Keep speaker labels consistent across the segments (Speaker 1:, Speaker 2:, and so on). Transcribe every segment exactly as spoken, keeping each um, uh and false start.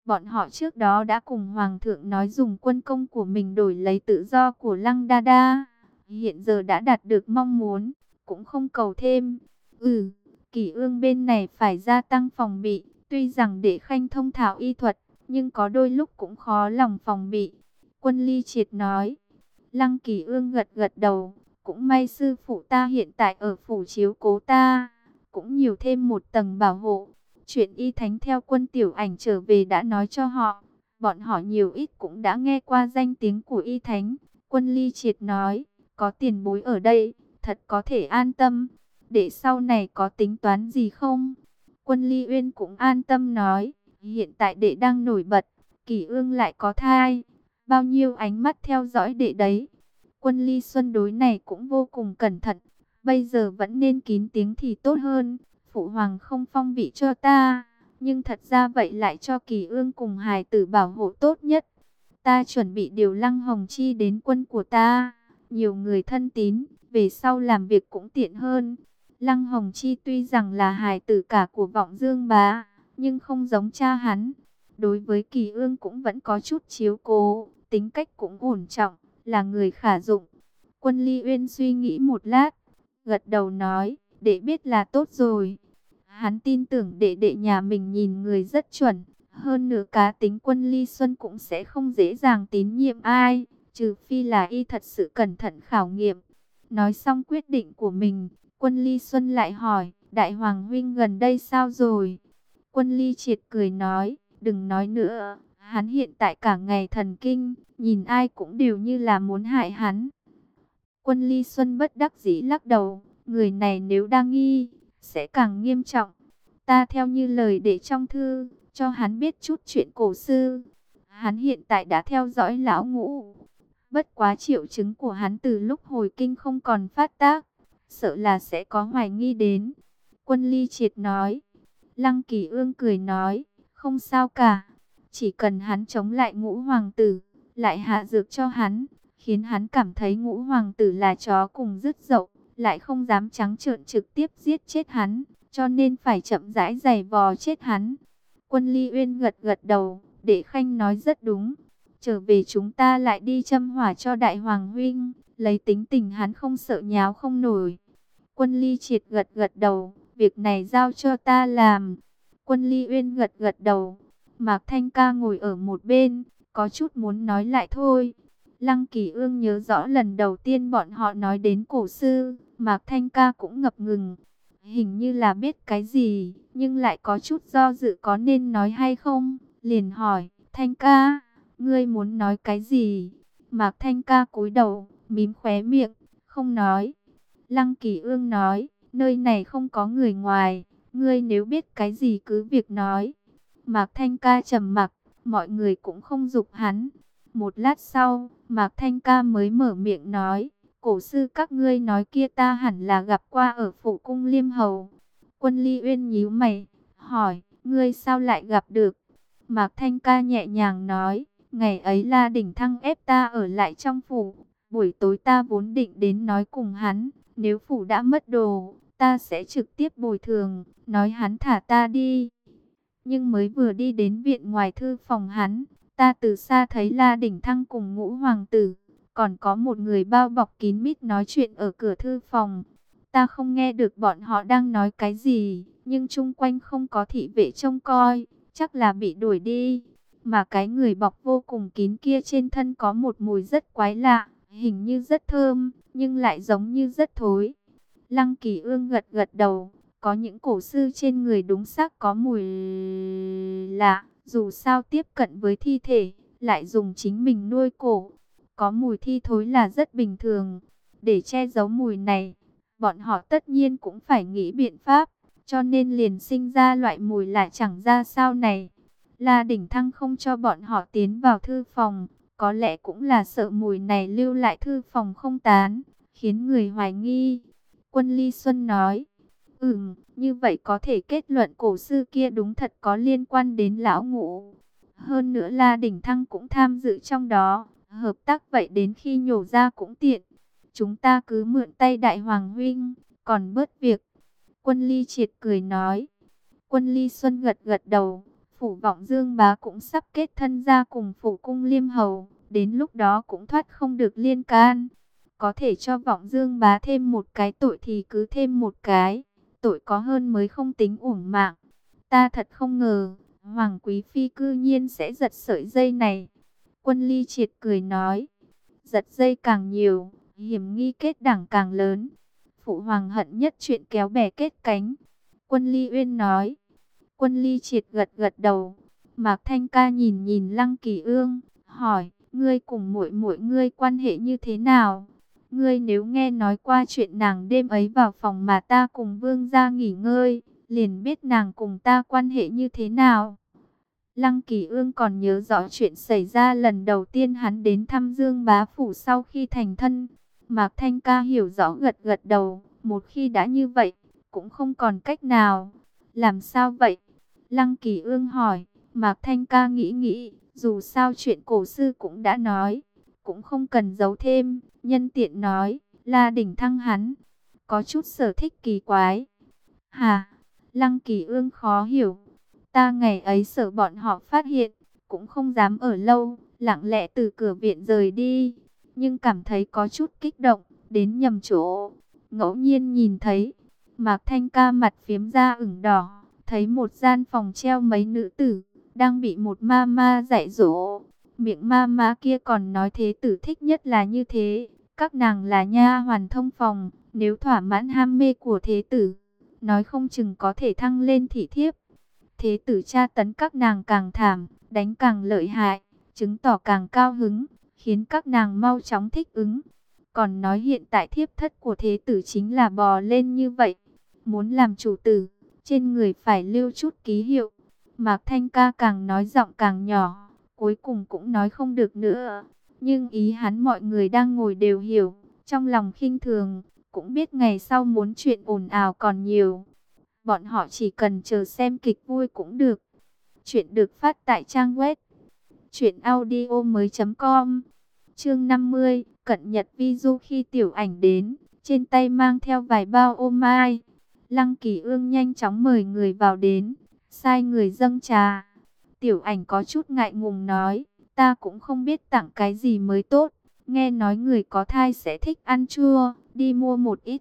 Speaker 1: Bọn họ trước đó đã cùng Hoàng thượng nói dùng quân công của mình đổi lấy tự do của Lăng Đa Đa. Hiện giờ đã đạt được mong muốn, cũng không cầu thêm. Ừ, Kỷ Ương bên này phải gia tăng phòng bị. Tuy rằng Đệ Khanh thông thạo y thuật, nhưng có đôi lúc cũng khó lòng phòng bị. Quân Ly Triệt nói. Lăng Kỷ Ương gật gật đầu. Cũng may sư phụ ta hiện tại ở phủ chiếu cố ta, cũng nhiều thêm một tầng bảo hộ. Chuyện y thánh theo Quân Tiểu Ảnh trở về đã nói cho họ. Bọn họ nhiều ít cũng đã nghe qua danh tiếng của y thánh. Quân Ly Triệt nói, có tiền bối ở đây, thật có thể an tâm. Để sau này có tính toán gì không? Quân Ly Uyên cũng an tâm nói, hiện tại đệ đang nổi bật, Kỷ Ương lại có thai. Bao nhiêu ánh mắt theo dõi đệ đấy. Quân Ly Xuân đối này cũng vô cùng cẩn thận. Bây giờ vẫn nên kín tiếng thì tốt hơn. Phụ hoàng không phong vị cho ta, nhưng thật ra vậy lại cho Kỳ Ương cùng hài tử bảo hộ tốt nhất. Ta chuẩn bị điều Lăng Hồng Chi đến quân của ta. Nhiều người thân tín, về sau làm việc cũng tiện hơn. Lăng Hồng Chi tuy rằng là hài tử cả của Vọng Dương bá, nhưng không giống cha hắn. Đối với Kỳ Ương cũng vẫn có chút chiếu cố, tính cách cũng ổn trọng, là người khả dụng. Quân Ly Uyên suy nghĩ một lát, gật đầu nói, đệ biết là tốt rồi. Hắn tin tưởng đệ đệ nhà mình nhìn người rất chuẩn. Hơn nữa cá tính Quân Ly Xuân cũng sẽ không dễ dàng tín nhiệm ai, trừ phi là y thật sự cẩn thận khảo nghiệm. Nói xong quyết định của mình, Quân Ly Xuân lại hỏi, Đại Hoàng huynh gần đây sao rồi? Quân Ly Triệt cười nói, đừng nói nữa, hắn hiện tại cả ngày thần kinh, nhìn ai cũng đều như là muốn hại hắn. Quân Ly Xuân bất đắc dĩ lắc đầu, người này nếu đang nghi, sẽ càng nghiêm trọng. Ta theo như lời để trong thư, cho hắn biết chút chuyện cổ sư. Hắn hiện tại đã theo dõi lão Ngũ. Bất quá triệu chứng của hắn từ lúc hồi kinh không còn phát tác, sợ là sẽ có hoài nghi đến. Quân Ly Triệt nói. Lăng Kỳ Ương cười nói, không sao cả. Chỉ cần hắn chống lại Ngũ hoàng tử, lại hạ dược cho hắn, khiến hắn cảm thấy Ngũ hoàng tử là chó cùng dứt dậu, lại không dám trắng trợn trực tiếp giết chết hắn, cho nên phải chậm rãi giày vò chết hắn. Quân Ly Uyên gật gật đầu, Đệ Khanh nói rất đúng. Trở về chúng ta lại đi châm hỏa cho Đại Hoàng huynh, lấy tính tình hắn không sợ nháo không nổi. Quân Ly Triệt gật gật đầu, việc này giao cho ta làm. Quân Ly Uyên gật gật đầu. Mạc Thanh Ca ngồi ở một bên, có chút muốn nói lại thôi. Lăng Kỳ Ương nhớ rõ lần đầu tiên bọn họ nói đến cổ sư, Mạc Thanh Ca cũng ngập ngừng. Hình như là biết cái gì, nhưng lại có chút do dự có nên nói hay không. Liền hỏi, Thanh Ca, ngươi muốn nói cái gì? Mạc Thanh Ca cúi đầu, mím khóe miệng, không nói. Lăng Kỳ Ương nói, nơi này không có người ngoài, ngươi nếu biết cái gì cứ việc nói. Mạc Thanh Ca trầm mặc, mọi người cũng không giục hắn. Một lát sau, Mạc Thanh Ca mới mở miệng nói, cổ sư các ngươi nói kia ta hẳn là gặp qua ở phủ cung Liêm Hầu. Quân Ly Uyên nhíu mày, hỏi, ngươi sao lại gặp được? Mạc Thanh Ca nhẹ nhàng nói, ngày ấy La Đỉnh Thăng ép ta ở lại trong phủ, buổi tối ta vốn định đến nói cùng hắn, nếu phủ đã mất đồ, ta sẽ trực tiếp bồi thường, nói hắn thả ta đi. Nhưng mới vừa đi đến viện ngoài thư phòng hắn, ta từ xa thấy La Đỉnh Thăng cùng Ngũ hoàng tử, còn có một người bao bọc kín mít nói chuyện ở cửa thư phòng. Ta không nghe được bọn họ đang nói cái gì, nhưng chung quanh không có thị vệ trông coi, chắc là bị đuổi đi. Mà cái người bọc vô cùng kín kia trên thân có một mùi rất quái lạ, hình như rất thơm, nhưng lại giống như rất thối. Lăng Kỳ Ương gật gật đầu, có những cổ sư trên người đúng xác có mùi lạ, dù sao tiếp cận với thi thể, lại dùng chính mình nuôi cổ. Có mùi thi thối là rất bình thường. Để che giấu mùi này, bọn họ tất nhiên cũng phải nghĩ biện pháp, cho nên liền sinh ra loại mùi lạ chẳng ra sao này. La Đỉnh Thăng không cho bọn họ tiến vào thư phòng, có lẽ cũng là sợ mùi này lưu lại thư phòng không tán, khiến người hoài nghi. Quân Ly Xuân nói, ừm, như vậy có thể kết luận cổ sư kia đúng thật có liên quan đến lão Ngũ. Hơn nữa La Đỉnh Thăng cũng tham dự trong đó, hợp tác vậy đến khi nhổ ra cũng tiện. Chúng ta cứ mượn tay Đại Hoàng huynh, còn bớt việc. Quân Ly Triệt cười nói. Quân Ly Xuân gật gật đầu, Phủ Vọng Dương Bá cũng sắp kết thân ra cùng Phủ Cung Liêm Hầu, đến lúc đó cũng thoát không được liên can. Có thể cho Vọng Dương Bá thêm một cái tội thì cứ thêm một cái, tội có hơn mới không tính uổng mạng. Ta thật không ngờ, Hoàng Quý Phi cư nhiên sẽ giật sợi dây này. Quân Ly Triệt cười nói, giật dây càng nhiều, hiểm nghi kết đảng càng lớn. Phụ hoàng hận nhất chuyện kéo bè kết cánh. Quân Ly Uyên nói. Quân Ly Triệt gật gật đầu. Mạc Thanh Ca nhìn nhìn Lăng Kỳ Ương, hỏi, ngươi cùng muội muội ngươi quan hệ như thế nào? Ngươi nếu nghe nói qua chuyện nàng đêm ấy vào phòng mà ta cùng vương gia nghỉ ngơi, liền biết nàng cùng ta quan hệ như thế nào. Lăng Kỳ Ương còn nhớ rõ chuyện xảy ra lần đầu tiên hắn đến thăm Dương Bá Phủ sau khi thành thân. Mạc Thanh Ca hiểu rõ gật gật đầu, một khi đã như vậy, cũng không còn cách nào. Làm sao vậy? Lăng Kỳ Ương hỏi. Mạc Thanh Ca nghĩ nghĩ, dù sao chuyện cổ sư cũng đã nói, cũng không cần giấu thêm, nhân tiện nói, La Đỉnh Thăng hắn có chút sở thích kỳ quái. Hà, Lăng Kỳ Ương khó hiểu. Ta ngày ấy sợ bọn họ phát hiện, cũng không dám ở lâu, lặng lẽ từ cửa viện rời đi, nhưng cảm thấy có chút kích động, đến nhầm chỗ. Ngẫu nhiên nhìn thấy, Mạc Thanh Ca mặt phiếm da ửng đỏ, thấy một gian phòng treo mấy nữ tử, đang bị một ma ma dạy dỗ. Miệng ma ma kia còn nói thế tử thích nhất là như thế, các nàng là nha hoàn thông phòng, nếu thỏa mãn ham mê của thế tử, nói không chừng có thể thăng lên thị thiếp. Thế tử tra tấn các nàng càng thảm, đánh càng lợi hại, chứng tỏ càng cao hứng, khiến các nàng mau chóng thích ứng. Còn nói hiện tại thiếp thất của thế tử chính là bò lên như vậy. Muốn làm chủ tử, trên người phải lưu chút ký hiệu. Mạc Thanh Ca càng nói giọng càng nhỏ, cuối cùng cũng nói không được nữa. Nhưng ý hắn mọi người đang ngồi đều hiểu, trong lòng khinh thường, cũng biết ngày sau muốn chuyện ồn ào còn nhiều. Bọn họ chỉ cần chờ xem kịch vui cũng được. Chuyện được phát tại trang web truyện audio mới chấm com. Chương năm mươi, cận nhật vi du. Khi Tiểu Ảnh đến, trên tay mang theo vài bao ô mai. Lăng Kỳ Ương nhanh chóng mời người vào đến, sai người dâng trà. Tiểu Ảnh có chút ngại ngùng nói, ta cũng không biết tặng cái gì mới tốt. Nghe nói người có thai sẽ thích ăn chua, đi mua một ít.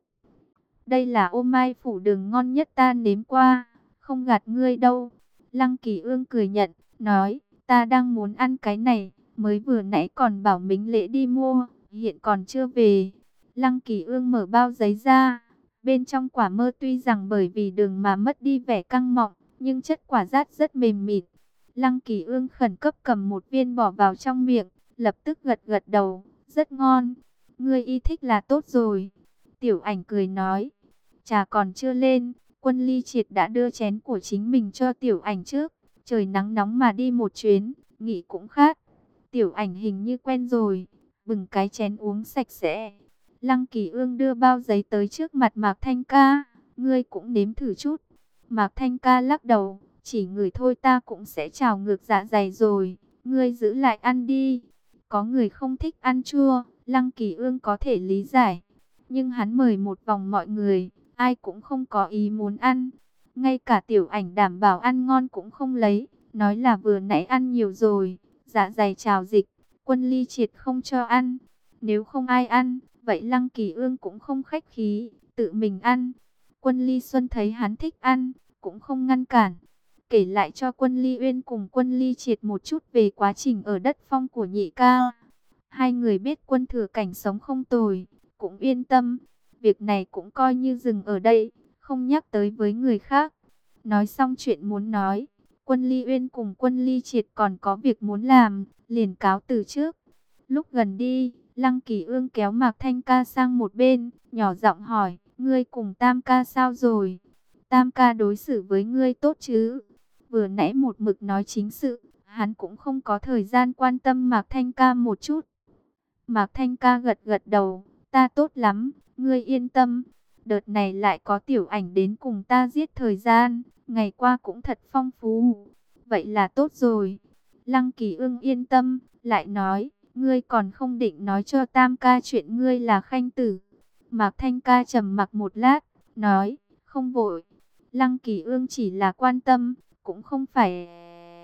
Speaker 1: Đây là ô mai phủ đường ngon nhất ta nếm qua, không gạt ngươi đâu. Lăng Kỳ Ương cười nhận, nói, ta đang muốn ăn cái này, mới vừa nãy còn bảo Mính Lễ đi mua, hiện còn chưa về. Lăng Kỳ Ương mở bao giấy ra, bên trong quả mơ tuy rằng bởi vì đường mà mất đi vẻ căng mọng, nhưng chất quả rát rất mềm mịn. Lăng Kỳ Ương khẩn cấp cầm một viên bỏ vào trong miệng, lập tức gật gật đầu, rất ngon. Ngươi y thích là tốt rồi. Tiểu Ảnh cười nói, trà còn chưa lên, Quân Ly Triệt đã đưa chén của chính mình cho Tiểu Ảnh trước. Trời nắng nóng mà đi một chuyến, nghỉ cũng khát. Tiểu Ảnh hình như quen rồi, bừng cái chén uống sạch sẽ. Lăng Kỳ Ương đưa bao giấy tới trước mặt Mạc Thanh Ca, ngươi cũng nếm thử chút. Mạc Thanh Ca lắc đầu, chỉ ngửi thôi ta cũng sẽ trào ngược dạ dày rồi, ngươi giữ lại ăn đi. Có người không thích ăn chua, Lăng Kỳ Ương có thể lý giải, nhưng hắn mời một vòng mọi người, ai cũng không có ý muốn ăn. Ngay cả Tiểu Ảnh đảm bảo ăn ngon cũng không lấy, nói là vừa nãy ăn nhiều rồi, dạ dày trào dịch, Quân Ly Triệt không cho ăn. Nếu không ai ăn, vậy Lăng Kỳ Ương cũng không khách khí, tự mình ăn. Quân Ly Xuân thấy hắn thích ăn, cũng không ngăn cản. Kể lại cho Quân Ly Uyên cùng Quân Ly Triệt một chút về quá trình ở đất phong của nhị ca. Hai người biết Quân Thừa Cảnh sống không tồi, cũng yên tâm. Việc này cũng coi như dừng ở đây, không nhắc tới với người khác. Nói xong chuyện muốn nói, Quân Ly Uyên cùng Quân Ly Triệt còn có việc muốn làm, liền cáo từ trước. Lúc gần đi, Lăng Kỳ Ương kéo Mạc Thanh Ca sang một bên, nhỏ giọng hỏi, ngươi cùng Tam ca sao rồi? Tam ca đối xử với ngươi tốt chứ? Vừa nãy một mực nói chính sự, hắn cũng không có thời gian quan tâm Mạc Thanh Ca một chút. Mạc Thanh Ca gật gật đầu, ta tốt lắm, ngươi yên tâm. Đợt này lại có Tiểu Ảnh đến cùng ta giết thời gian, ngày qua cũng thật phong phú. Vậy là tốt rồi. Lăng Kỳ Ương yên tâm, lại nói, ngươi còn không định nói cho Tam ca chuyện ngươi là khanh tử. Mạc Thanh Ca trầm mặc một lát, nói, không vội. Lăng Kỳ Ương chỉ là quan tâm, cũng không phải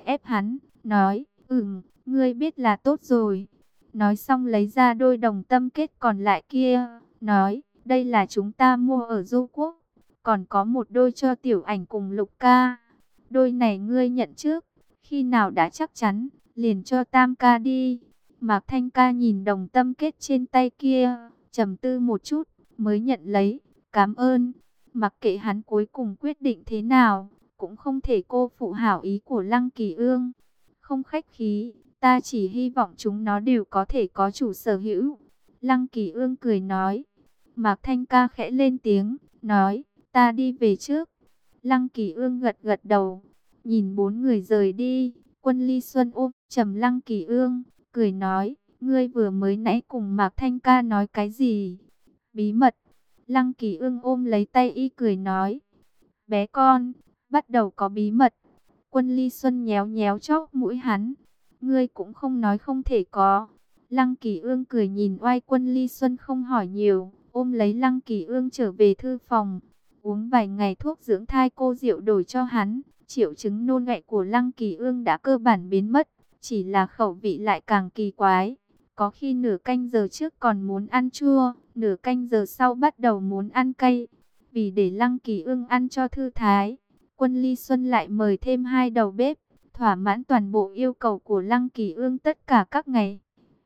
Speaker 1: ép hắn, nói, ừm, ngươi biết là tốt rồi. Nói xong lấy ra đôi đồng tâm kết còn lại kia, nói, đây là chúng ta mua ở Du Quốc, còn có một đôi cho Tiểu Ảnh cùng Lục ca. Đôi này ngươi nhận trước, khi nào đã chắc chắn, liền cho Tam ca đi. Mạc Thanh ca nhìn đồng tâm kết trên tay kia, trầm tư một chút, mới nhận lấy, cảm ơn. Mặc kệ hắn cuối cùng quyết định thế nào, cũng không thể cô phụ hảo ý của Lăng Kỳ Ương. Không khách khí, ta chỉ hy vọng chúng nó đều có thể có chủ sở hữu. Lăng Kỳ Ương cười nói. Mạc Thanh ca khẽ lên tiếng, nói, ta đi về trước. Lăng Kỳ Ương gật gật đầu, nhìn bốn người rời đi. Quân Ly Xuân ôm trầm Lăng Kỳ Ương, cười nói, ngươi vừa mới nãy cùng Mạc Thanh ca nói cái gì? Bí mật. Lăng Kỳ Ương ôm lấy tay y cười nói, bé con, bắt đầu có bí mật. Quân Ly Xuân nhéo nhéo chóp mũi hắn, ngươi cũng không nói không thể có. Lăng Kỳ Ương cười nhìn oai Quân Ly Xuân không hỏi nhiều, ôm lấy Lăng Kỳ Ương trở về thư phòng. Uống vài ngày thuốc dưỡng thai cô rượu đổi cho hắn, triệu chứng nôn ọe của Lăng Kỳ Ương đã cơ bản biến mất, chỉ là khẩu vị lại càng kỳ quái. Có khi nửa canh giờ trước còn muốn ăn chua, nửa canh giờ sau bắt đầu muốn ăn cay. Vì để Lăng Kỳ Ương ăn cho thư thái, Quân Ly Xuân lại mời thêm hai đầu bếp, thỏa mãn toàn bộ yêu cầu của Lăng Kỳ Ương tất cả các ngày.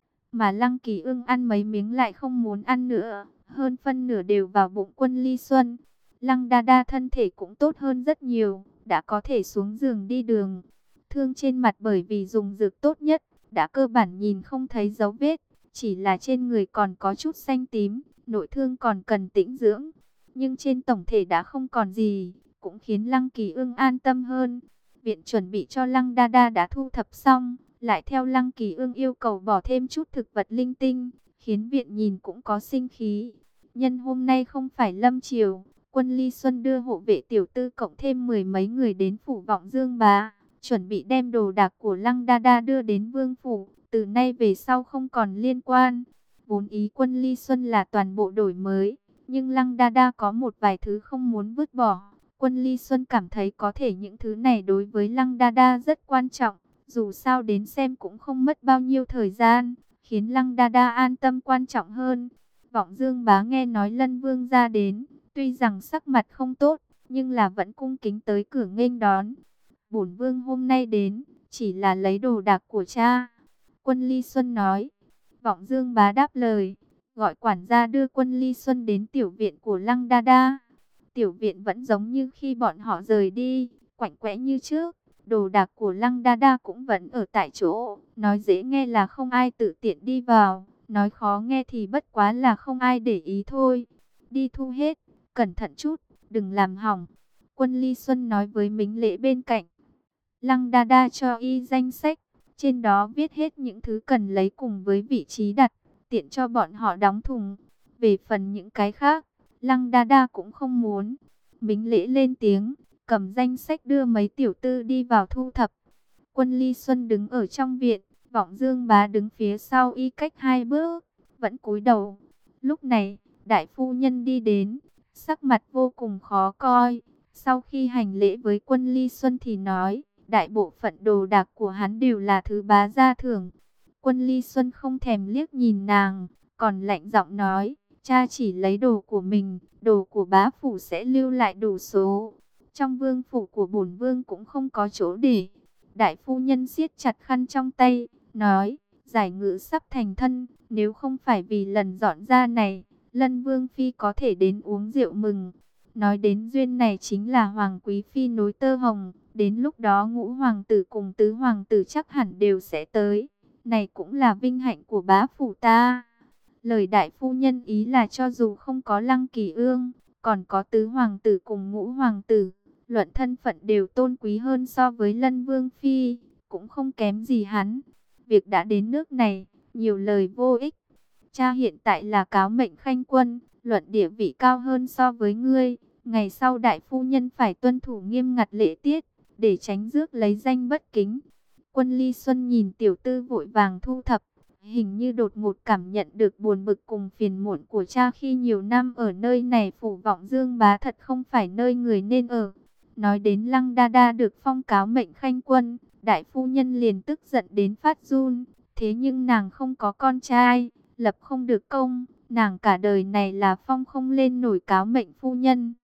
Speaker 1: Mà Lăng Kỳ Ương ăn mấy miếng lại không muốn ăn nữa, hơn phân nửa đều vào bụng Quân Ly Xuân. Lăng Đa Đa thân thể cũng tốt hơn rất nhiều, đã có thể xuống giường đi đường. Thương trên mặt bởi vì dùng dược tốt nhất, đã cơ bản nhìn không thấy dấu vết, chỉ là trên người còn có chút xanh tím, nội thương còn cần tĩnh dưỡng. Nhưng trên tổng thể đã không còn gì, cũng khiến Lăng Kỳ Ương an tâm hơn. Viện chuẩn bị cho Lăng Đa Đa đã thu thập xong, lại theo Lăng Kỳ Ương yêu cầu bỏ thêm chút thực vật linh tinh, khiến viện nhìn cũng có sinh khí. Nhân hôm nay không phải lâm chiều, Quân Ly Xuân đưa hộ vệ tiểu tư cộng thêm mười mấy người đến phủ Vọng Dương Bá, chuẩn bị đem đồ đạc của Lăng Đa Đa đưa đến vương phủ, từ nay về sau không còn liên quan. Vốn ý Quân Ly Xuân là toàn bộ đổi mới, nhưng Lăng Đa Đa có một vài thứ không muốn vứt bỏ. Quân Ly Xuân cảm thấy có thể những thứ này đối với Lăng Đa Đa rất quan trọng, dù sao đến xem cũng không mất bao nhiêu thời gian, khiến Lăng Đa Đa an tâm quan trọng hơn. Vọng Dương Bá nghe nói Lân Vương ra đến, tuy rằng sắc mặt không tốt, nhưng là vẫn cung kính tới cửa nghênh đón. Bổn vương hôm nay đến, chỉ là lấy đồ đạc của cha. Quân Ly Xuân nói. Vọng Dương Bá đáp lời, gọi quản gia đưa Quân Ly Xuân đến tiểu viện của Lăng Đa Đa. Tiểu viện vẫn giống như khi bọn họ rời đi, quạnh quẽ như trước. Đồ đạc của Lăng Đa Đa cũng vẫn ở tại chỗ. Nói dễ nghe là không ai tự tiện đi vào, nói khó nghe thì bất quá là không ai để ý thôi. Đi thu hết, cẩn thận chút, đừng làm hỏng. Quân Ly Xuân nói với mính lễ bên cạnh. Lăng Đa Đa cho y danh sách, trên đó viết hết những thứ cần lấy cùng với vị trí đặt, tiện cho bọn họ đóng thùng. Về phần những cái khác, Lăng Đa Đa cũng không muốn. Mính lễ lên tiếng, cầm danh sách đưa mấy tiểu tư đi vào thu thập. Quân Ly Xuân đứng ở trong viện, Vọng Dương Bá đứng phía sau y cách hai bước, vẫn cúi đầu. Lúc này, đại phu nhân đi đến, sắc mặt vô cùng khó coi. Sau khi hành lễ với Quân Ly Xuân thì nói, đại bộ phận đồ đạc của hắn đều là thứ bá gia thưởng. Quân Ly Xuân không thèm liếc nhìn nàng, còn lạnh giọng nói, cha chỉ lấy đồ của mình, đồ của bá phủ sẽ lưu lại đủ số. Trong vương phủ của bổn vương cũng không có chỗ để. Đại phu nhân siết chặt khăn trong tay, nói, giải ngữ sắp thành thân, nếu không phải vì lần dọn ra này, Lân Vương Phi có thể đến uống rượu mừng. Nói đến duyên này chính là Hoàng Quý Phi nối tơ hồng, đến lúc đó ngũ hoàng tử cùng tứ hoàng tử chắc hẳn đều sẽ tới. Này cũng là vinh hạnh của bá phủ ta. Lời đại phu nhân ý là cho dù không có Lăng Kỳ Ương, còn có tứ hoàng tử cùng ngũ hoàng tử, luận thân phận đều tôn quý hơn so với Lân Vương Phi, cũng không kém gì hắn. Việc đã đến nước này, nhiều lời vô ích. Cha hiện tại là cáo mệnh khanh quân, luận địa vị cao hơn so với ngươi. Ngày sau đại phu nhân phải tuân thủ nghiêm ngặt lễ tiết, để tránh rước lấy danh bất kính. Quân Ly Xuân nhìn tiểu tư vội vàng thu thập, hình như đột ngột cảm nhận được buồn bực cùng phiền muộn của cha khi nhiều năm ở nơi này. Phủ Vọng Dương Bá thật không phải nơi người nên ở. Nói đến Lăng Đa Đa được phong cáo mệnh khanh quân, Đại phu nhân liền tức giận đến phát run. Thế nhưng nàng không có con trai, lập không được công, nàng cả đời này là phong không lên nổi cáo mệnh phu nhân.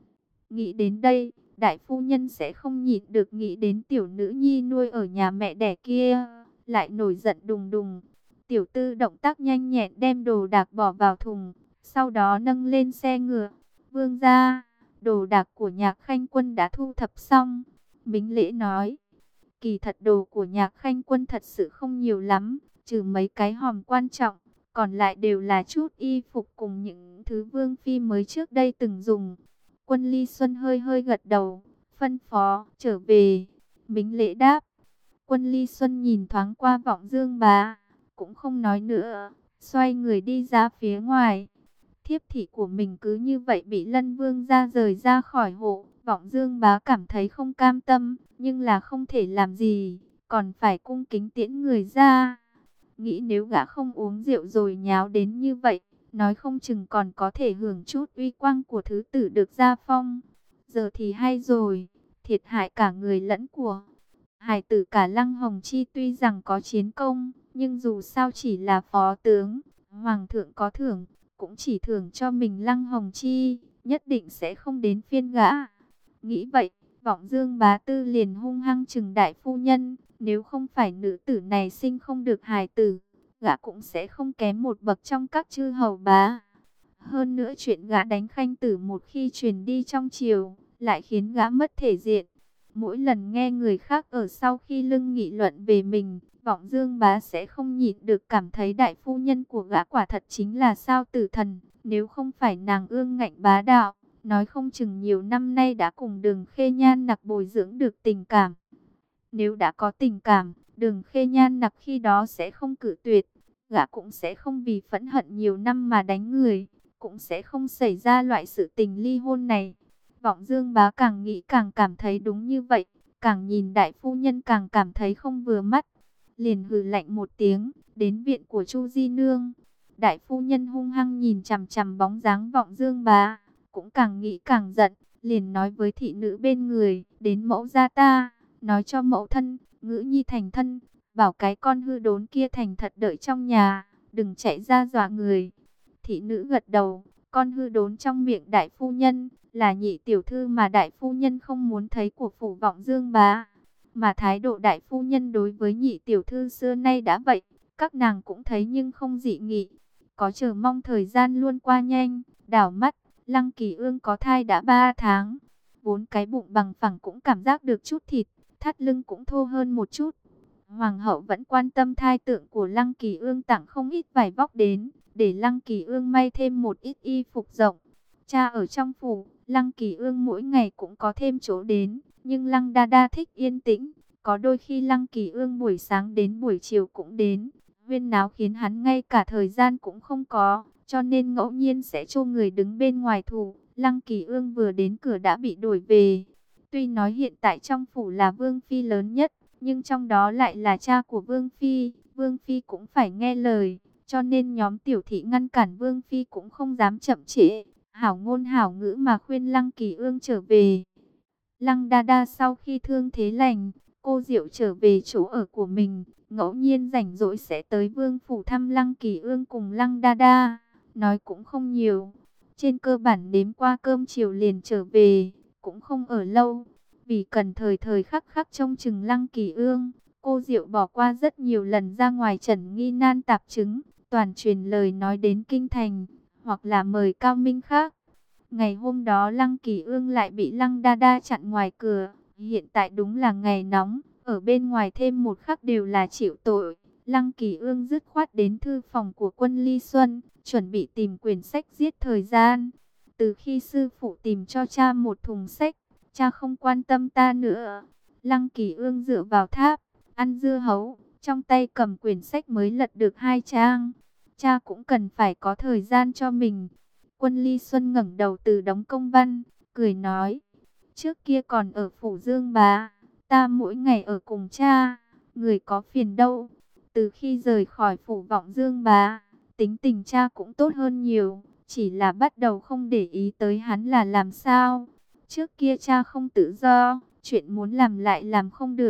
Speaker 1: Nghĩ đến đây, đại phu nhân sẽ không nhịn được nghĩ đến tiểu nữ nhi nuôi ở nhà mẹ đẻ kia, lại nổi giận đùng đùng. Tiểu tư động tác nhanh nhẹn đem đồ đạc bỏ vào thùng, sau đó nâng lên xe ngựa. Vương gia, đồ đạc của Nhạc Khanh Quân đã thu thập xong. Mính Lễ nói, kỳ thật đồ của Nhạc Khanh Quân thật sự không nhiều lắm, trừ mấy cái hòm quan trọng, còn lại đều là chút y phục cùng những thứ Vương Phi mới trước đây từng dùng. Quân Ly Xuân hơi hơi gật đầu, phân phó, trở về. Mính Lễ đáp. Quân Ly Xuân nhìn thoáng qua Vọng Dương Bá, cũng không nói nữa, xoay người đi ra phía ngoài. Thiếp thị của mình cứ như vậy bị Lân Vương ra rời ra khỏi hộ. Vọng Dương Bá cảm thấy không cam tâm, nhưng là không thể làm gì, còn phải cung kính tiễn người ra. Nghĩ nếu gã không uống rượu rồi nháo đến như vậy, nói không chừng còn có thể hưởng chút uy quang của thứ tử được gia phong. Giờ thì hay rồi, thiệt hại cả người lẫn của. Hải tử cả Lăng Hồng Chi tuy rằng có chiến công, nhưng dù sao chỉ là phó tướng, Hoàng thượng có thưởng, cũng chỉ thưởng cho mình Lăng Hồng Chi, nhất định sẽ không đến phiên gã. Nghĩ vậy, Vọng Dương Bá Tư liền hung hăng chừng đại phu nhân, nếu không phải nữ tử này sinh không được hài tử, gã cũng sẽ không kém một bậc trong các chư hầu bá. Hơn nữa chuyện gã đánh Khanh Tử một khi truyền đi trong triều, lại khiến gã mất thể diện. Mỗi lần nghe người khác ở sau khi lưng nghị luận về mình, Vọng Dương Bá sẽ không nhịn được cảm thấy đại phu nhân của gã quả thật chính là sao tử thần. Nếu không phải nàng ương ngạnh bá đạo, nói không chừng nhiều năm nay đã cùng Đường Khê Nhan Nặc bồi dưỡng được tình cảm. Nếu đã có tình cảm, Đường Khê Nhan Nặc khi đó sẽ không cự tuyệt, gã cũng sẽ không vì phẫn hận nhiều năm mà đánh người, cũng sẽ không xảy ra loại sự tình ly hôn này. Vọng Dương Bá càng nghĩ càng cảm thấy đúng như vậy, càng nhìn đại phu nhân càng cảm thấy không vừa mắt. Liền hừ lạnh một tiếng, đến viện của Chu Di Nương. Đại phu nhân hung hăng nhìn chằm chằm bóng dáng Vọng Dương Bá, cũng càng nghĩ càng giận, liền nói với thị nữ bên người, đến mẫu gia ta, nói cho mẫu thân, ngữ nhi thành thân, bảo cái con hư đốn kia thành thật đợi trong nhà, đừng chạy ra dọa người. Thị nữ gật đầu, con hư đốn trong miệng đại phu nhân, là nhị tiểu thư mà đại phu nhân không muốn thấy của phủ Vọng Dương Bá. Mà thái độ đại phu nhân đối với nhị tiểu thư xưa nay đã vậy, các nàng cũng thấy nhưng không dị nghị. Có chờ mong thời gian luôn qua nhanh, đảo mắt, Lăng Kỳ Ương có thai đã ba tháng. Vốn cái bụng bằng phẳng cũng cảm giác được chút thịt, thắt lưng cũng thô hơn một chút. Hoàng hậu vẫn quan tâm thai tượng của Lăng Kỳ Ương, tặng không ít vải vóc đến, để Lăng Kỳ Ương may thêm một ít y phục rộng. Cha ở trong phủ, Lăng Kỳ Ương mỗi ngày cũng có thêm chỗ đến, nhưng Lăng Đa Đa thích yên tĩnh, có đôi khi Lăng Kỳ Ương buổi sáng đến buổi chiều cũng đến, huyên náo khiến hắn ngay cả thời gian cũng không có, cho nên ngẫu nhiên sẽ cho người đứng bên ngoài thủ. Lăng Kỳ Ương vừa đến cửa đã bị đuổi về. Tuy nói hiện tại trong phủ là Vương Phi lớn nhất, nhưng trong đó lại là cha của Vương Phi, Vương Phi cũng phải nghe lời, cho nên nhóm tiểu thị ngăn cản Vương Phi cũng không dám chậm trễ, hảo ngôn hảo ngữ mà khuyên Lăng Kỳ Ương trở về. Lăng Đa Đa sau khi thương thế lành, cô Diệu trở về chỗ ở của mình, ngẫu nhiên rảnh rỗi sẽ tới Vương phủ thăm Lăng Kỳ Ương cùng Lăng Đa Đa, nói cũng không nhiều. Trên cơ bản đếm qua cơm chiều liền trở về, cũng không ở lâu. Vì cần thời thời khắc khắc trông chừng Lăng Kỳ Ương, cô Diệu bỏ qua rất nhiều lần ra ngoài trần nghi nan tạp chứng, toàn truyền lời nói đến kinh thành, hoặc là mời cao minh khác. Ngày hôm đó Lăng Kỳ Ương lại bị Lăng Đa Đa chặn ngoài cửa. Hiện tại đúng là ngày nóng, ở bên ngoài thêm một khắc đều là chịu tội. Lăng Kỳ Ương dứt khoát đến thư phòng của Quân Ly Xuân, chuẩn bị tìm quyển sách giết thời gian. Từ khi sư phụ tìm cho cha một thùng sách, cha không quan tâm ta nữa. Lăng Kỳ Ương dựa vào tháp, ăn dưa hấu, trong tay cầm quyển sách mới lật được hai trang. Cha cũng cần phải có thời gian cho mình. Quân Ly Xuân ngẩng đầu từ đống công văn, cười nói, trước kia còn ở phủ Dương Bá, ta mỗi ngày ở cùng cha, người có phiền đâu. Từ khi rời khỏi phủ Vọng Dương Bá, tính tình cha cũng tốt hơn nhiều, chỉ là bắt đầu không để ý tới hắn là làm sao. Trước kia cha không tự do, chuyện muốn làm lại làm không được,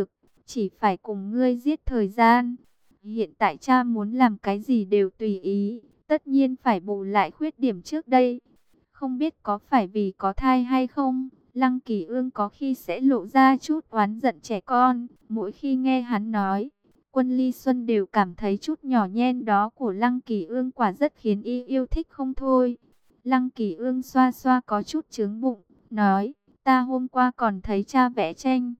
Speaker 1: chỉ phải cùng ngươi giết thời gian. Hiện tại cha muốn làm cái gì đều tùy ý, tất nhiên phải bù lại khuyết điểm trước đây. Không biết có phải vì có thai hay không, Lăng Kỳ Ương có khi sẽ lộ ra chút oán giận trẻ con. Mỗi khi nghe hắn nói, Quân Ly Xuân đều cảm thấy chút nhỏ nhen đó của Lăng Kỳ Ương quả rất khiến y yêu thích không thôi. Lăng Kỳ Ương xoa xoa có chút chướng bụng, nói, ta hôm qua còn thấy cha vẽ tranh.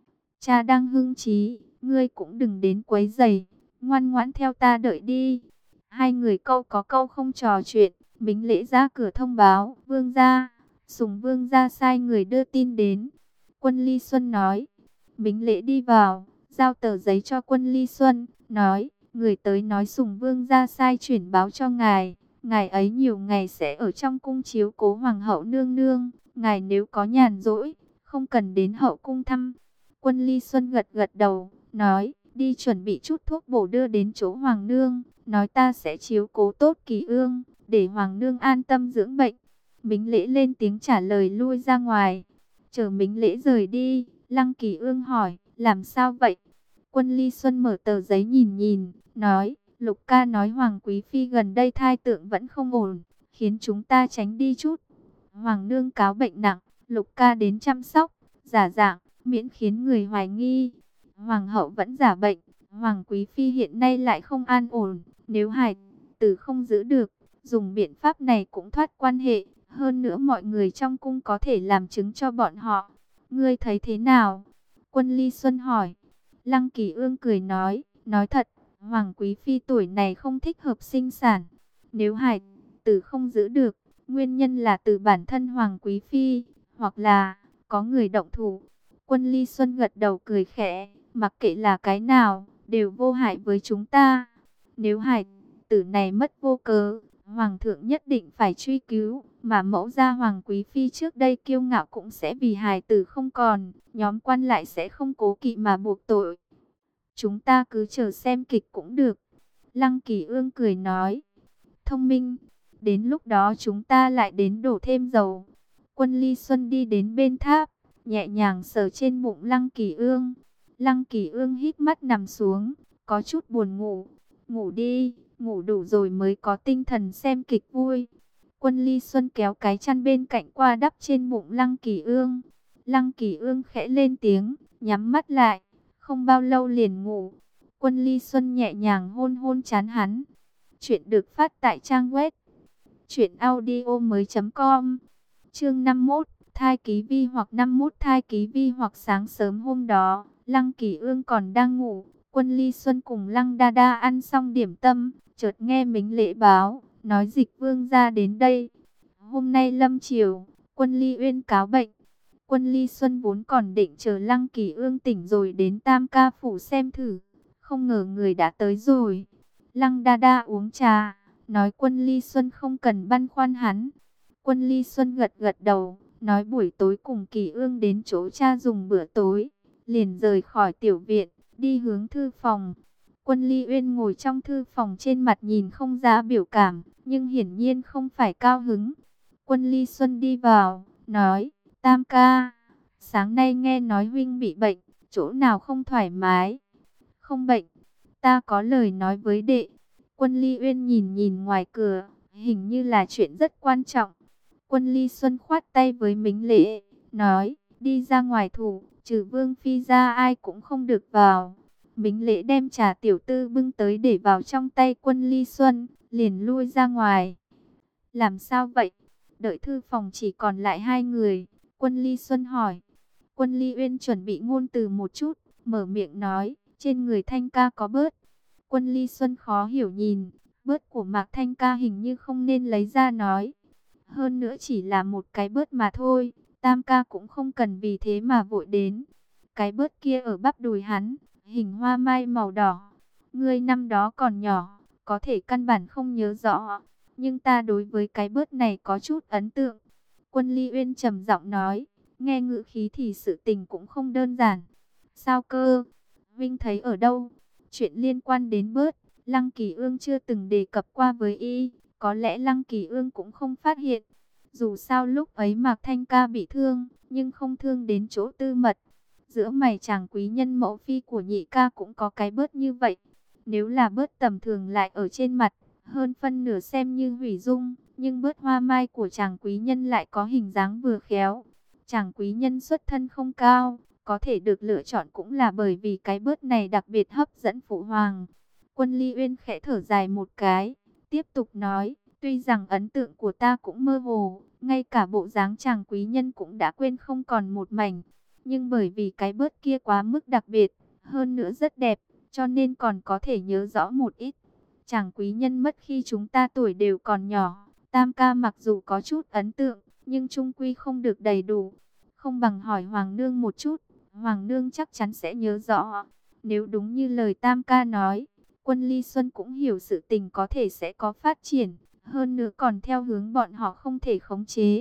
Speaker 1: Cha đang hưng trí, ngươi cũng đừng đến quấy rầy, ngoan ngoãn theo ta đợi đi. Hai người câu có câu không trò chuyện, Mính Lễ ra cửa thông báo, vương gia, Sùng vương gia sai người đưa tin đến. Quân Ly Xuân nói, Mính Lễ đi vào, giao tờ giấy cho Quân Ly Xuân, nói, người tới nói Sùng vương gia sai chuyển báo cho ngài, ngài ấy nhiều ngày sẽ ở trong cung chiếu cố hoàng hậu nương nương, ngài nếu có nhàn rỗi, không cần đến hậu cung thăm. Quân Ly Xuân gật gật đầu, nói, đi chuẩn bị chút thuốc bổ đưa đến chỗ hoàng nương, nói ta sẽ chiếu cố tốt Kỳ Ương, để hoàng nương an tâm dưỡng bệnh. Mính Lễ lên tiếng trả lời lui ra ngoài. Chờ Mính Lễ rời đi, Lăng Kỳ Ương hỏi, làm sao vậy? Quân Ly Xuân mở tờ giấy nhìn nhìn, nói, Lục ca nói Hoàng Quý Phi gần đây thai tượng vẫn không ổn, khiến chúng ta tránh đi chút. Hoàng nương cáo bệnh nặng, Lục ca đến chăm sóc, giả dạng, miễn khiến người hoài nghi. Hoàng hậu vẫn giả bệnh, Hoàng Quý Phi hiện nay lại không an ổn, nếu hài tử không giữ được, dùng biện pháp này cũng thoát quan hệ. Hơn nữa mọi người trong cung có thể làm chứng cho bọn họ. Ngươi thấy thế nào? Quân Ly Xuân hỏi. Lăng Kỳ Ương cười nói, nói thật, Hoàng Quý Phi tuổi này không thích hợp sinh sản. Nếu hài tử không giữ được, nguyên nhân là từ bản thân Hoàng Quý Phi, hoặc là có người động thủ. Quân Ly Xuân gật đầu cười khẽ, mặc kệ là cái nào, đều vô hại với chúng ta. Nếu hài tử này mất vô cớ, Hoàng thượng nhất định phải truy cứu, mà mẫu gia Hoàng Quý Phi trước đây kiêu ngạo cũng sẽ vì hài tử không còn, nhóm quan lại sẽ không cố kỵ mà buộc tội. Chúng ta cứ chờ xem kịch cũng được. Lăng Kỳ Ương cười nói, thông minh, đến lúc đó chúng ta lại đến đổ thêm dầu. Quân Ly Xuân đi đến bên tháp, nhẹ nhàng sờ trên bụng Lăng Kỳ Ương. Lăng Kỳ Ương hít mắt nằm xuống, có chút buồn ngủ. Ngủ đi, ngủ đủ rồi mới có tinh thần xem kịch vui. Quân Ly Xuân kéo cái chăn bên cạnh qua đắp trên bụng Lăng Kỳ Ương. Lăng Kỳ Ương khẽ lên tiếng, nhắm mắt lại, không bao lâu liền ngủ. Quân Ly Xuân nhẹ nhàng hôn hôn trán hắn. Chuyện được phát tại trang web truyện audio mới chấm com. Chương năm mươi mốt, thai ký vi hoặc năm mươi mốt thai ký vi hoặc sáng sớm hôm đó, Lăng Kỳ Ương còn đang ngủ. Quân Ly Xuân cùng Lăng Đa Đa ăn xong điểm tâm, chợt nghe Mính Lễ báo, nói Dịch vương gia đến đây. Hôm nay lâm chiều, Quân Ly Uyên cáo bệnh. Quân Ly Xuân vốn còn định chờ Lăng Kỳ Ương tỉnh rồi đến Tam Ca phủ xem thử, không ngờ người đã tới rồi. Lăng Đa Đa uống trà, nói Quân Ly Xuân không cần băn khoăn hắn. Quân Ly Xuân gật gật đầu, nói buổi tối cùng Kỳ Ương đến chỗ cha dùng bữa tối, liền rời khỏi tiểu viện, đi hướng thư phòng. Quân Ly Uyên ngồi trong thư phòng, trên mặt nhìn không ra biểu cảm, nhưng hiển nhiên không phải cao hứng. Quân Ly Xuân đi vào, nói, Tam ca, sáng nay nghe nói huynh bị bệnh, chỗ nào không thoải mái? Không bệnh, ta có lời nói với đệ. Quân Ly Uyên nhìn nhìn ngoài cửa, hình như là chuyện rất quan trọng. Quân Ly Xuân khoát tay với Mính Lễ, nói, đi ra ngoài thủ, trừ Vương Phi ra ai cũng không được vào. Mính Lễ đem trà tiểu tư bưng tới để vào trong tay Quân Ly Xuân, liền lui ra ngoài. Làm sao vậy? Đợi thư phòng chỉ còn lại hai người. Quân Ly Xuân hỏi. Quân Ly Uyên chuẩn bị ngôn từ một chút, mở miệng nói, trên người Thanh ca có bớt. Quân Ly Xuân khó hiểu nhìn, bớt của Mạc Thanh ca hình như không nên lấy ra nói. Hơn nữa chỉ là một cái bớt mà thôi, Tam ca cũng không cần vì thế mà vội đến. Cái bớt kia ở bắp đùi hắn, hình hoa mai màu đỏ. Ngươi năm đó còn nhỏ, có thể căn bản không nhớ rõ, nhưng ta đối với cái bớt này có chút ấn tượng. Quân Ly Uyên trầm giọng nói, nghe ngữ khí thì sự tình cũng không đơn giản. Sao cơ? Vinh thấy ở đâu? Chuyện liên quan đến bớt, Lăng Kỳ Ương chưa từng đề cập qua với y, có lẽ Lăng Kỳ Ương cũng không phát hiện. Dù sao lúc ấy Mạc Thanh ca bị thương, nhưng không thương đến chỗ tư mật. Giữa mày chàng quý nhân mẫu phi của nhị ca cũng có cái bớt như vậy. Nếu là bớt tầm thường lại ở trên mặt, hơn phân nửa xem như hủy dung. Nhưng bớt hoa mai của chàng quý nhân lại có hình dáng vừa khéo. Chàng quý nhân xuất thân không cao, có thể được lựa chọn cũng là bởi vì cái bớt này đặc biệt hấp dẫn phụ hoàng. Quân Ly Uyên khẽ thở dài một cái, tiếp tục nói, tuy rằng ấn tượng của ta cũng mơ hồ, ngay cả bộ dáng chàng quý nhân cũng đã quên không còn một mảnh. Nhưng bởi vì cái bớt kia quá mức đặc biệt, hơn nữa rất đẹp, cho nên còn có thể nhớ rõ một ít. Chàng quý nhân mất khi chúng ta tuổi đều còn nhỏ, tam ca mặc dù có chút ấn tượng, nhưng trung quy không được đầy đủ. Không bằng hỏi Hoàng nương một chút, Hoàng nương chắc chắn sẽ nhớ rõ. Nếu đúng như lời tam ca nói, Quân Ly Xuân cũng hiểu sự tình có thể sẽ có phát triển, hơn nữa còn theo hướng bọn họ không thể khống chế.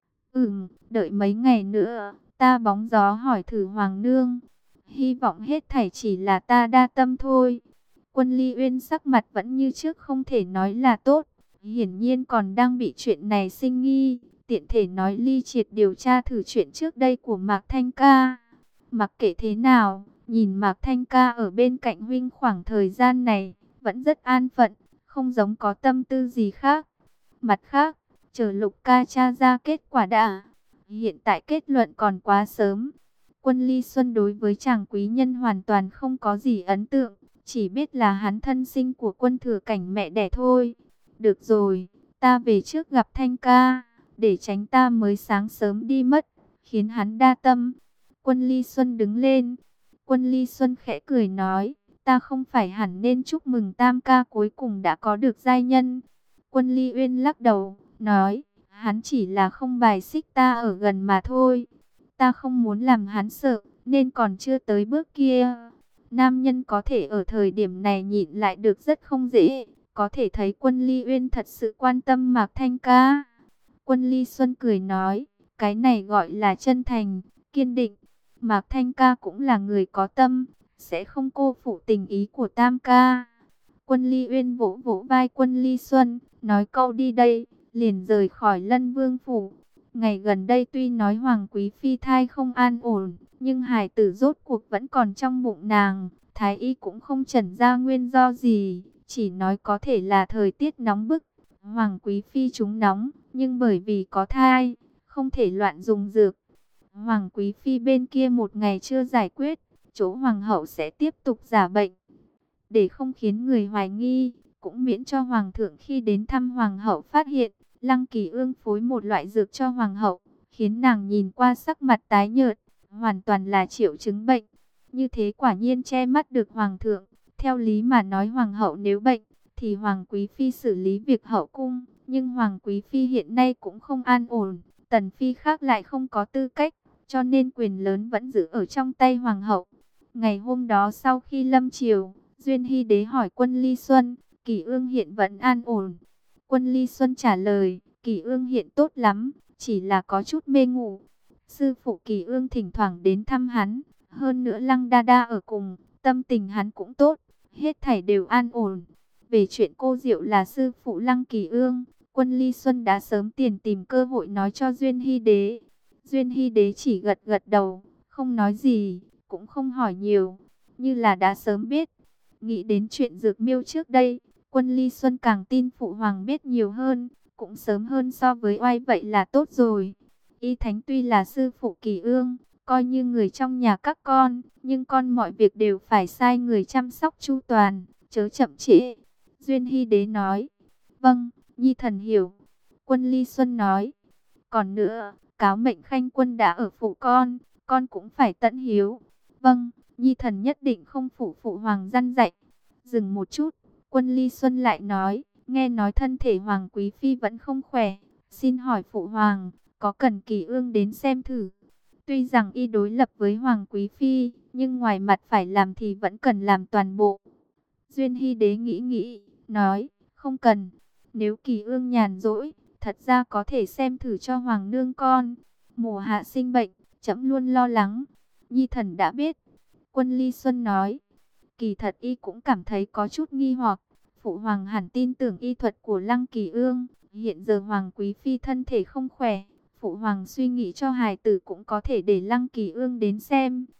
Speaker 1: Ừm, đợi mấy ngày nữa, ta bóng gió hỏi thử Hoàng nương. Hy vọng hết thảy chỉ là ta đa tâm thôi. Quân Ly Uyên sắc mặt vẫn như trước không thể nói là tốt. Hiển nhiên còn đang bị chuyện này sinh nghi. Tiện thể nói Ly Triệt điều tra thử chuyện trước đây của Mạc Thanh Ca. Mặc kệ thế nào, nhìn Mạc Thanh Ca ở bên cạnh huynh khoảng thời gian này, vẫn rất an phận, không giống có tâm tư gì khác. Mặt khác, chờ Lục ca tra ra kết quả đã. Hiện tại kết luận còn quá sớm. Quân Ly Xuân đối với chàng quý nhân hoàn toàn không có gì ấn tượng, chỉ biết là hắn thân sinh của quân thừa cảnh mẹ đẻ thôi. Được rồi, ta về trước gặp Thanh ca, để tránh ta mới sáng sớm đi mất, khiến hắn đa tâm. Quân Ly Xuân đứng lên. Quân Ly Xuân khẽ cười nói, ta không phải hẳn nên chúc mừng tam ca cuối cùng đã có được giai nhân. Quân Ly Uyên lắc đầu, nói, hắn chỉ là không bài xích ta ở gần mà thôi. Ta không muốn làm hắn sợ, nên còn chưa tới bước kia. Nam nhân có thể ở thời điểm này nhịn lại được rất không dễ. Có thể thấy Quân Ly Uyên thật sự quan tâm Mạc Thanh ca. Quân Ly Xuân cười nói, cái này gọi là chân thành, kiên định. Mạc Thanh ca cũng là người có tâm, sẽ không cô phụ tình ý của tam ca. Quân Ly Uyên vỗ vỗ vai Quân Ly Xuân, nói câu đi đây, liền rời khỏi Lân Vương phủ. Ngày gần đây tuy nói Hoàng Quý Phi thai không an ổn, nhưng hài tử rốt cuộc vẫn còn trong bụng nàng. Thái y cũng không chẩn ra nguyên do gì, chỉ nói có thể là thời tiết nóng bức. Hoàng Quý Phi trúng nóng, nhưng bởi vì có thai, không thể loạn dùng dược. Hoàng Quý Phi bên kia một ngày chưa giải quyết, chỗ Hoàng hậu sẽ tiếp tục giả bệnh. Để không khiến người hoài nghi, cũng miễn cho Hoàng thượng khi đến thăm Hoàng hậu phát hiện, Lăng Kỳ Ương phối một loại dược cho Hoàng hậu, khiến nàng nhìn qua sắc mặt tái nhợt, hoàn toàn là triệu chứng bệnh. Như thế quả nhiên che mắt được Hoàng thượng. Theo lý mà nói Hoàng hậu nếu bệnh, thì Hoàng Quý Phi xử lý việc hậu cung. Nhưng Hoàng Quý Phi hiện nay cũng không an ổn, Tần Phi khác lại không có tư cách, cho nên quyền lớn vẫn giữ ở trong tay Hoàng hậu. Ngày hôm đó sau khi lâm triều, Duyên Hy Đế hỏi Quân Ly Xuân, Kỳ Ương hiện vẫn an ổn. Quân Ly Xuân trả lời, Kỳ Ương hiện tốt lắm, chỉ là có chút mê ngủ. Sư phụ Kỳ Ương thỉnh thoảng đến thăm hắn, hơn nữa Lăng Đa Đa ở cùng, tâm tình hắn cũng tốt, hết thảy đều an ổn. Về chuyện cô Diệu là sư phụ Lăng Kỳ Ương, Quân Ly Xuân đã sớm tiền tìm cơ hội nói cho Duyên Hy Đế. Duyên Hy Đế chỉ gật gật đầu, không nói gì, cũng không hỏi nhiều, như là đã sớm biết. Nghĩ đến chuyện dược miêu trước đây, Quân Ly Xuân càng tin phụ hoàng biết nhiều hơn, cũng sớm hơn so với oai vậy là tốt rồi. Y Thánh tuy là sư phụ Kỳ Ương, coi như người trong nhà các con, nhưng con mọi việc đều phải sai người chăm sóc chu toàn, chớ chậm trễ. Duyên Hy Đế nói, vâng, Nhi thần hiểu. Quân Ly Xuân nói, còn nữa, cáo mệnh Khanh Quân đã ở phụ con, con cũng phải tận hiếu. Vâng, Nhi thần nhất định không phụ phụ hoàng răn dạy. Dừng một chút, Quân Ly Xuân lại nói, nghe nói thân thể Hoàng Quý Phi vẫn không khỏe, xin hỏi phụ hoàng, có cần Kỳ Ương đến xem thử? Tuy rằng y đối lập với Hoàng Quý Phi, nhưng ngoài mặt phải làm thì vẫn cần làm toàn bộ. Duyên Hy Đế nghĩ nghĩ, nói, không cần. Nếu Kỳ Ương nhàn rỗi, thật ra có thể xem thử cho Hoàng nương con. Mùa hạ sinh bệnh, trẫm luôn lo lắng. Nhi thần đã biết. Quân Ly Xuân nói, kỳ thật y cũng cảm thấy có chút nghi hoặc. Phụ hoàng hẳn tin tưởng y thuật của Lăng Kỳ Ương. Hiện giờ Hoàng Quý Phi thân thể không khỏe. Phụ hoàng suy nghĩ cho hài tử cũng có thể để Lăng Kỳ Ương đến xem.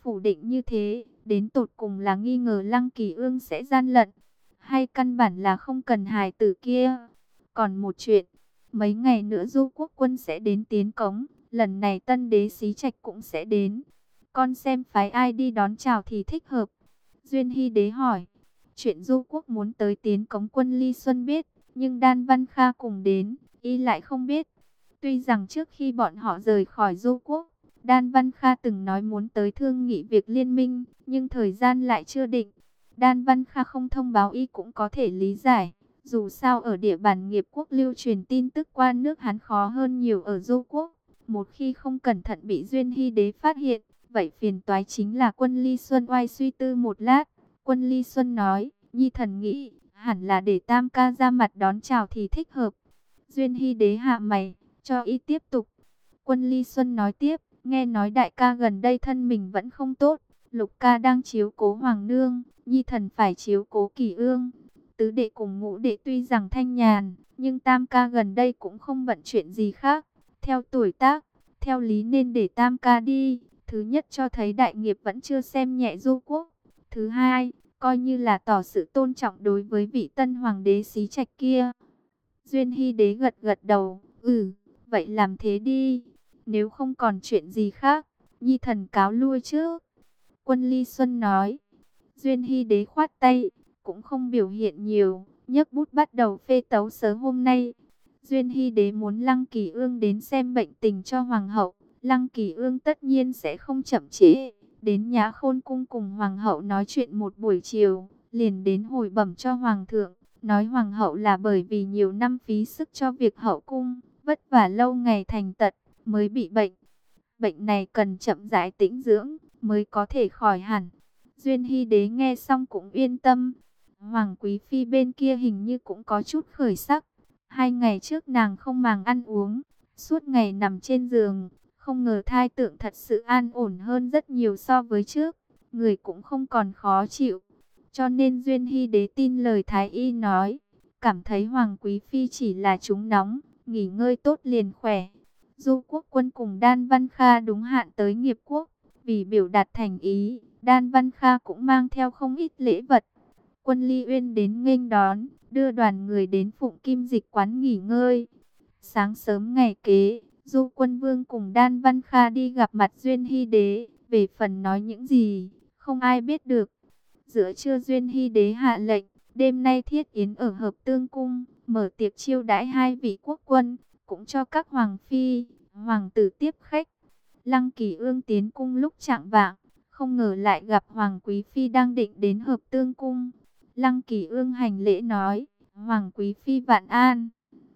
Speaker 1: phủ định như thế, đến tột cùng là nghi ngờ Lăng Kỳ Ương sẽ gian lận, hay căn bản là không cần hài tử kia. Còn một chuyện, mấy ngày nữa Du Quốc quân sẽ đến tiến cống, lần này Tân Đế Xí Trạch cũng sẽ đến. Con xem phái ai đi đón chào thì thích hợp. Duyên Hy Đế hỏi. Chuyện Du Quốc muốn tới tiến cống quân Ly Xuân biết, nhưng Đan Văn Kha cùng đến, y lại không biết. Tuy rằng trước khi bọn họ rời khỏi Du Quốc, Đan Văn Kha từng nói muốn tới thương nghị việc liên minh, nhưng thời gian lại chưa định. Đan Văn Kha không thông báo y cũng có thể lý giải. Dù sao ở địa bàn nghiệp quốc lưu truyền tin tức qua nước Hán khó hơn nhiều ở Du Quốc. Một khi không cẩn thận bị Duyên Hy Đế phát hiện, vậy phiền toái chính là quân Ly Xuân. Oai suy tư một lát, quân Ly Xuân nói, Nhi thần nghĩ, hẳn là để Tam ca ra mặt đón chào thì thích hợp. Duyên Hy Đế hạ mày, cho y tiếp tục. Quân Ly Xuân nói tiếp, nghe nói đại ca gần đây thân mình vẫn không tốt, Lục ca đang chiếu cố Hoàng nương, Nhi thần phải chiếu cố Kỳ Ương. Tứ đệ cùng ngũ đệ tuy rằng thanh nhàn, nhưng Tam ca gần đây cũng không bận chuyện gì khác. Theo tuổi tác, theo lý nên để Tam ca đi. Thứ nhất cho thấy đại nghiệp vẫn chưa xem nhẹ Du Quốc. Thứ hai, coi như là tỏ sự tôn trọng đối với vị tân hoàng đế Xí Trạch kia. Duyên Hy Đế gật gật đầu, ừ, vậy làm thế đi. Nếu không còn chuyện gì khác, Nhi thần cáo lui trước. Quân Ly Xuân nói. Duyên Hy Đế khoát tay, cũng không biểu hiện nhiều, nhấc bút bắt đầu phê tấu sớm hôm nay. Duyên Hy Đế muốn Lăng Kỳ Ương đến xem bệnh tình cho Hoàng hậu. Lăng Kỳ Ương tất nhiên sẽ không chậm trễ, đến Nhã Khôn cung cùng Hoàng hậu nói chuyện một buổi chiều, liền đến hồi bẩm cho Hoàng thượng, nói Hoàng hậu là bởi vì nhiều năm phí sức cho việc hậu cung, vất vả lâu ngày thành tật, mới bị bệnh. Bệnh này cần chậm rãi tĩnh dưỡng, mới có thể khỏi hẳn. Duyên Hy Đế nghe xong cũng yên tâm. Hoàng Quý Phi bên kia hình như cũng có chút khởi sắc. Hai ngày trước nàng không màng ăn uống, suốt ngày nằm trên giường. Không ngờ thai tượng thật sự an ổn hơn rất nhiều so với trước. Người cũng không còn khó chịu. Cho nên Duyên Hy Đế tin lời Thái Y nói. Cảm thấy Hoàng Quý Phi chỉ là trúng nóng, nghỉ ngơi tốt liền khỏe. Du Quốc quân cùng Đan Văn Kha đúng hạn tới nghiệp quốc. Vì biểu đạt thành ý, Đan Văn Kha cũng mang theo không ít lễ vật. Quân Ly Uyên đến nghênh đón, đưa đoàn người đến Phụng Kim Dịch quán nghỉ ngơi. Sáng sớm ngày kế, Du Quân Vương cùng Đan Văn Kha đi gặp mặt Duyên Hy Đế. Về phần nói những gì, không ai biết được. Giữa trưa Duyên Hy Đế hạ lệnh, đêm nay thiết yến ở Hợp Tương Cung, mở tiệc chiêu đãi hai vị quốc quân, cũng cho các hoàng phi, hoàng tử tiếp khách. Lăng Kỳ Ương tiến cung lúc chạng vạng, không ngờ lại gặp Hoàng Quý Phi đang định đến Hợp Tương Cung. Lăng Kỳ Ương hành lễ nói, Hoàng Quý Phi vạn an.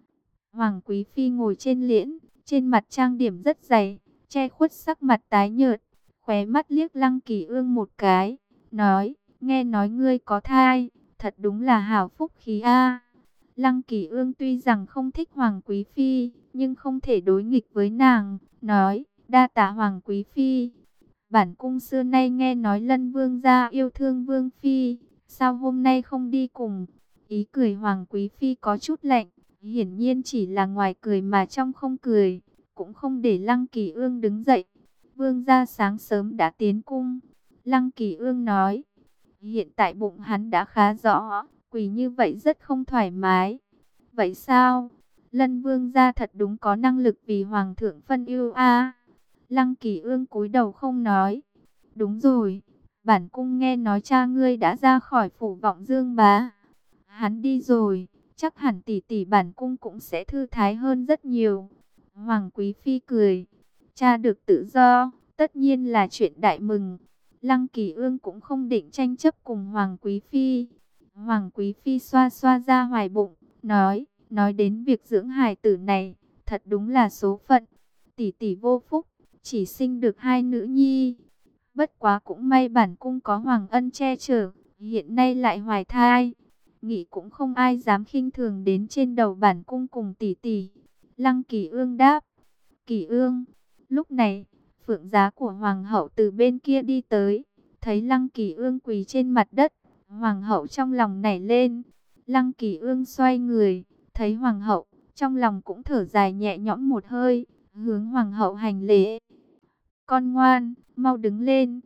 Speaker 1: Hoàng Quý Phi ngồi trên liễn, trên mặt trang điểm rất dày, che khuất sắc mặt tái nhợt, khóe mắt liếc Lăng Kỳ Ương một cái, nói, nghe nói ngươi có thai, thật đúng là hảo phúc khí a. Lăng Kỳ Ương tuy rằng không thích Hoàng Quý Phi, nhưng không thể đối nghịch với nàng, nói, đa tạ Hoàng Quý Phi. Bản cung xưa nay nghe nói Lân Vương gia yêu thương Vương Phi, sao hôm nay không đi cùng? Ý cười Hoàng Quý Phi có chút lạnh, hiển nhiên chỉ là ngoài cười mà trong không cười, cũng không để Lăng Kỳ Ương đứng dậy. Vương gia sáng sớm đã tiến cung. Lăng Kỳ Ương nói, hiện tại bụng hắn đã khá rõ, quỳ như vậy rất không thoải mái. Vậy sao? Lân Vương gia thật đúng có năng lực vì Hoàng thượng phân ưu a. Lăng Kỳ Ương cúi đầu không nói. Đúng rồi, bản cung nghe nói cha ngươi đã ra khỏi phủ Vọng Dương Bá. Hắn đi rồi, chắc hẳn tỷ tỷ bản cung cũng sẽ thư thái hơn rất nhiều. Hoàng Quý Phi cười, cha được tự do, tất nhiên là chuyện đại mừng. Lăng Kỳ Ương cũng không định tranh chấp cùng Hoàng Quý Phi. Hoàng Quý Phi xoa xoa ra hoài bụng, nói, nói đến việc dưỡng hài tử này, thật đúng là số phận. Tỷ tỷ vô phúc, chỉ sinh được hai nữ nhi. Bất quá cũng may bản cung có Hoàng Ân che chở, hiện nay lại hoài thai. Nghĩ cũng không ai dám khinh thường đến trên đầu bản cung cùng tỷ tỷ. Lăng Kỳ Ương đáp. Kỳ Ương. Lúc này, phượng giá của Hoàng hậu từ bên kia đi tới. Thấy Lăng Kỳ Ương quỳ trên mặt đất. Hoàng hậu trong lòng nảy lên. Lăng Kỳ Ương xoay người. Thấy Hoàng hậu, trong lòng cũng thở dài nhẹ nhõm một hơi. Hướng Hoàng hậu hành lễ. Con ngoan, mau đứng lên.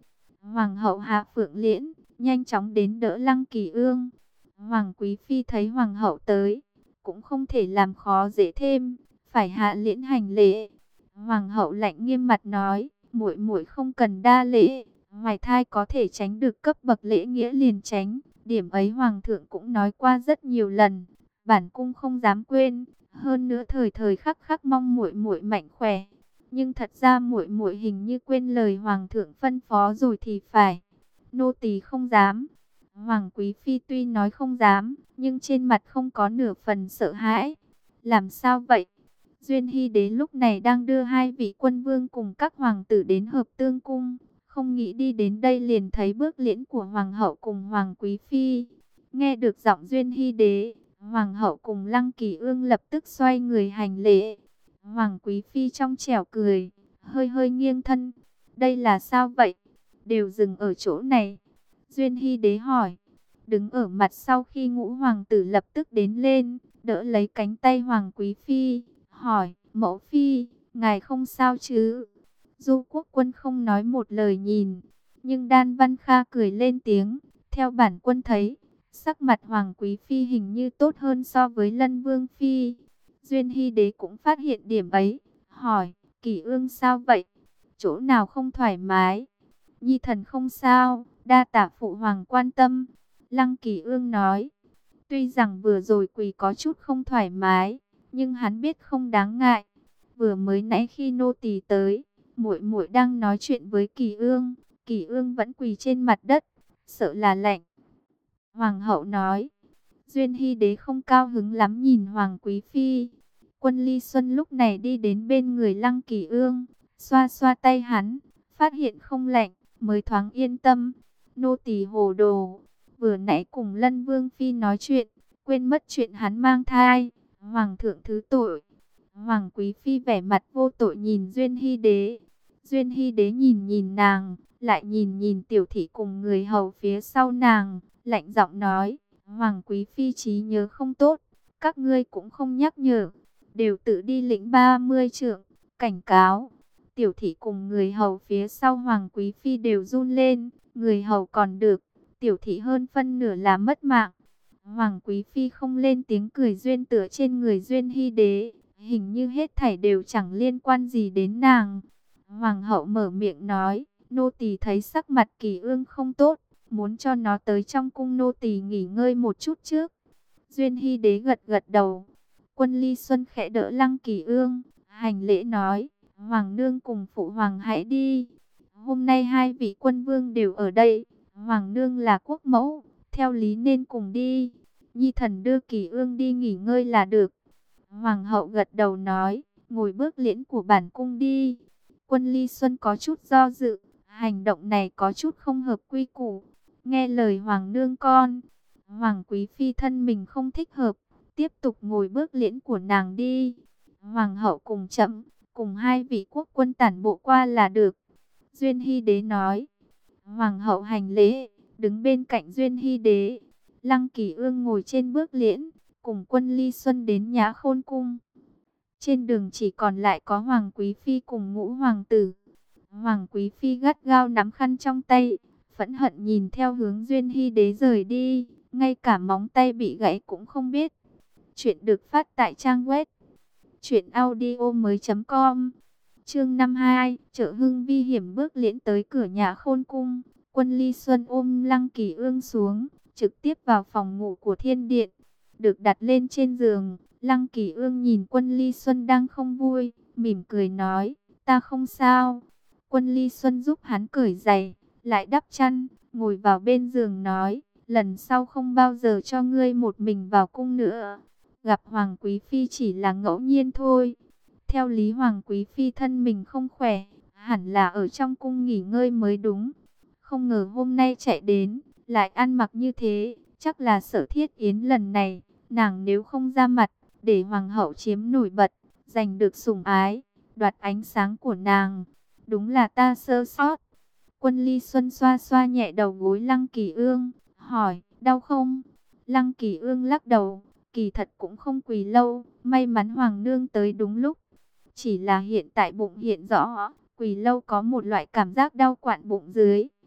Speaker 1: Hoàng hậu Hạ Phượng Liễn nhanh chóng đến đỡ Lăng Kỳ Ương. Hoàng quý phi thấy hoàng hậu tới, cũng không thể làm khó dễ thêm, phải hạ liễn hành lễ. Hoàng hậu lạnh nghiêm mặt nói, muội muội không cần đa lễ, hoài thai có thể tránh được cấp bậc lễ nghĩa liền tránh, điểm ấy hoàng thượng cũng nói qua rất nhiều lần, bản cung không dám quên, hơn nữa thời thời khắc khắc mong muội muội mạnh khỏe. Nhưng thật ra muội muội hình như quên lời hoàng thượng phân phó rồi thì phải. Nô tỳ không dám. Hoàng quý phi tuy nói không dám, nhưng trên mặt không có nửa phần sợ hãi. Làm sao vậy? Duyên Hy Đế lúc này đang đưa hai vị quân vương cùng các hoàng tử đến Hợp Tương cung, không nghĩ đi đến đây liền thấy bước liễn của hoàng hậu cùng hoàng quý phi. Nghe được giọng Duyên Hy Đế, hoàng hậu cùng Lăng Kỳ Ương lập tức xoay người hành lễ. Hoàng quý phi trong trẻo cười, hơi hơi nghiêng thân. Đây là sao vậy? Đều dừng ở chỗ này. Duyên Hy Đế hỏi. Đứng ở mặt sau khi ngũ hoàng tử lập tức đến lên, đỡ lấy cánh tay hoàng quý phi, hỏi, mẫu phi, ngài không sao chứ? Du Quốc Quân không nói một lời nhìn, nhưng Đan Văn Kha cười lên tiếng, theo bản quân thấy, sắc mặt hoàng quý phi hình như tốt hơn so với Lân Vương phi. Duyên Hy Đế cũng phát hiện điểm ấy, hỏi, Kỳ Ương sao vậy? Chỗ nào không thoải mái? Nhi thần không sao, đa tạ phụ hoàng quan tâm. Lăng Kỳ Ương nói, tuy rằng vừa rồi quỳ có chút không thoải mái, nhưng hắn biết không đáng ngại. Vừa mới nãy khi nô tỳ tới, muội muội đang nói chuyện với Kỳ Ương, Kỳ Ương vẫn quỳ trên mặt đất, sợ là lạnh. Hoàng hậu nói, Duyên Hy Đế không cao hứng lắm nhìn hoàng quý phi. Quân Ly Xuân lúc này đi đến bên người Lăng Kỳ Ương, xoa xoa tay hắn, phát hiện không lạnh, mới thoáng yên tâm. Nô tỳ hồ đồ, vừa nãy cùng Lân Vương phi nói chuyện, quên mất chuyện hắn mang thai, hoàng thượng thứ tội. Hoàng quý phi vẻ mặt vô tội nhìn Duyên Hy Đế. Duyên Hy Đế nhìn nhìn nàng, lại nhìn nhìn tiểu thị cùng người hầu phía sau nàng, lạnh giọng nói, hoàng quý phi trí nhớ không tốt, các ngươi cũng không nhắc nhở, đều tự đi lĩnh ba mươi trượng, cảnh cáo. Tiểu thị cùng người hầu phía sau hoàng quý phi đều run lên, người hầu còn được, tiểu thị hơn phân nửa là mất mạng. Hoàng quý phi không lên tiếng cười duyên tựa trên người Duyên Hy Đế, hình như hết thảy đều chẳng liên quan gì đến nàng. Hoàng hậu mở miệng nói, nô tỳ thấy sắc mặt Kỳ Ương không tốt, muốn cho nó tới trong cung nô tỳ nghỉ ngơi một chút trước. Duyên Hy Đế gật gật đầu. Quân Ly Xuân khẽ đỡ Lăng Kỳ Ương, hành lễ nói, hoàng nương cùng phụ hoàng hãy đi. Hôm nay hai vị quân vương đều ở đây, hoàng nương là quốc mẫu, theo lý nên cùng đi. Nhi thần đưa Kỳ Ương đi nghỉ ngơi là được. Hoàng hậu gật đầu nói, ngồi bước liễn của bản cung đi. Quân Ly Xuân có chút do dự, hành động này có chút không hợp quy củ. Nghe lời hoàng nương con. Hoàng quý phi thân mình không thích hợp, tiếp tục ngồi bước liễn của nàng đi. Hoàng hậu cùng chậm, cùng hai vị quốc quân tản bộ qua là được. Duyên Hy Đế nói. Hoàng hậu hành lễ, đứng bên cạnh Duyên Hy Đế. Lăng Kỳ Ương ngồi trên bước liễn, cùng Quân Ly Xuân đến Nhã Khôn cung. Trên đường chỉ còn lại có Hoàng quý phi cùng ngũ hoàng tử. Hoàng quý phi gắt gao nắm khăn trong tay, phẫn hận nhìn theo hướng Duyên Hy Đế rời đi, ngay cả móng tay bị gãy cũng không biết. Chuyện được phát tại trang web truyện audio mới chấm com. Chương năm mươi hai, Chợ Hưng Vi hiểm bước liễn tới cửa Nhã Khôn cung. Quân Ly Xuân ôm Lăng Kỳ Ương xuống, trực tiếp vào phòng ngủ của thiên điện. Được đặt lên trên giường, Lăng Kỳ Ương nhìn Quân Ly Xuân đang không vui, mỉm cười nói, ta không sao. Quân Ly Xuân giúp hắn cởi giày, lại đắp chăn, ngồi vào bên giường nói, lần sau không bao giờ cho ngươi một mình vào cung nữa. Gặp Hoàng quý phi chỉ là ngẫu nhiên thôi. Theo lý Hoàng quý phi thân mình không khỏe, hẳn là ở trong cung nghỉ ngơi mới đúng. Không ngờ hôm nay chạy đến, lại ăn mặc như thế, chắc là Sở Thiết Yến lần này, nàng nếu không ra mặt, để hoàng hậu chiếm nổi bật, giành được sủng ái, đoạt ánh sáng của nàng. Đúng là ta sơ sót. Quân Ly Xuân xoa xoa nhẹ đầu gối Lăng Kỳ Ương, hỏi, đau không? Lăng Kỳ Ương lắc đầu, kỳ thật cũng không quỳ lâu, may mắn hoàng nương tới đúng lúc. Chỉ là hiện tại bụng hiện rõ, quỳ lâu có một loại cảm giác đau quặn bụng dưới.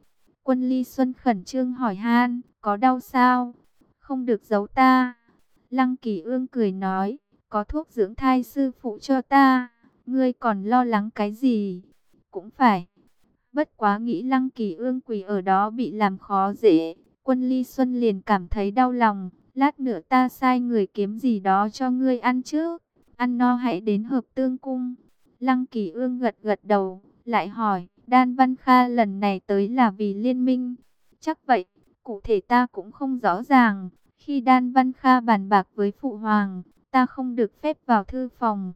Speaker 1: Quân Ly Xuân khẩn trương hỏi han, có đau sao? Không được giấu ta. Lăng Kỳ Ương cười nói, có thuốc dưỡng thai sư phụ cho ta, ngươi còn lo lắng cái gì? Cũng phải. Bất quá nghĩ Lăng Kỳ Ương quỳ ở đó bị làm khó dễ, Quân Ly Xuân liền cảm thấy đau lòng. Lát nữa ta sai người kiếm gì đó cho ngươi ăn trước, ăn no hãy đến Hợp Tương Cung. Lăng Kỳ Ương gật gật đầu, lại hỏi, Đan Văn Kha lần này tới là vì liên minh? Chắc vậy, cụ thể ta cũng không rõ ràng. Khi Đan Văn Kha bàn bạc với Phụ Hoàng, ta không được phép vào thư phòng.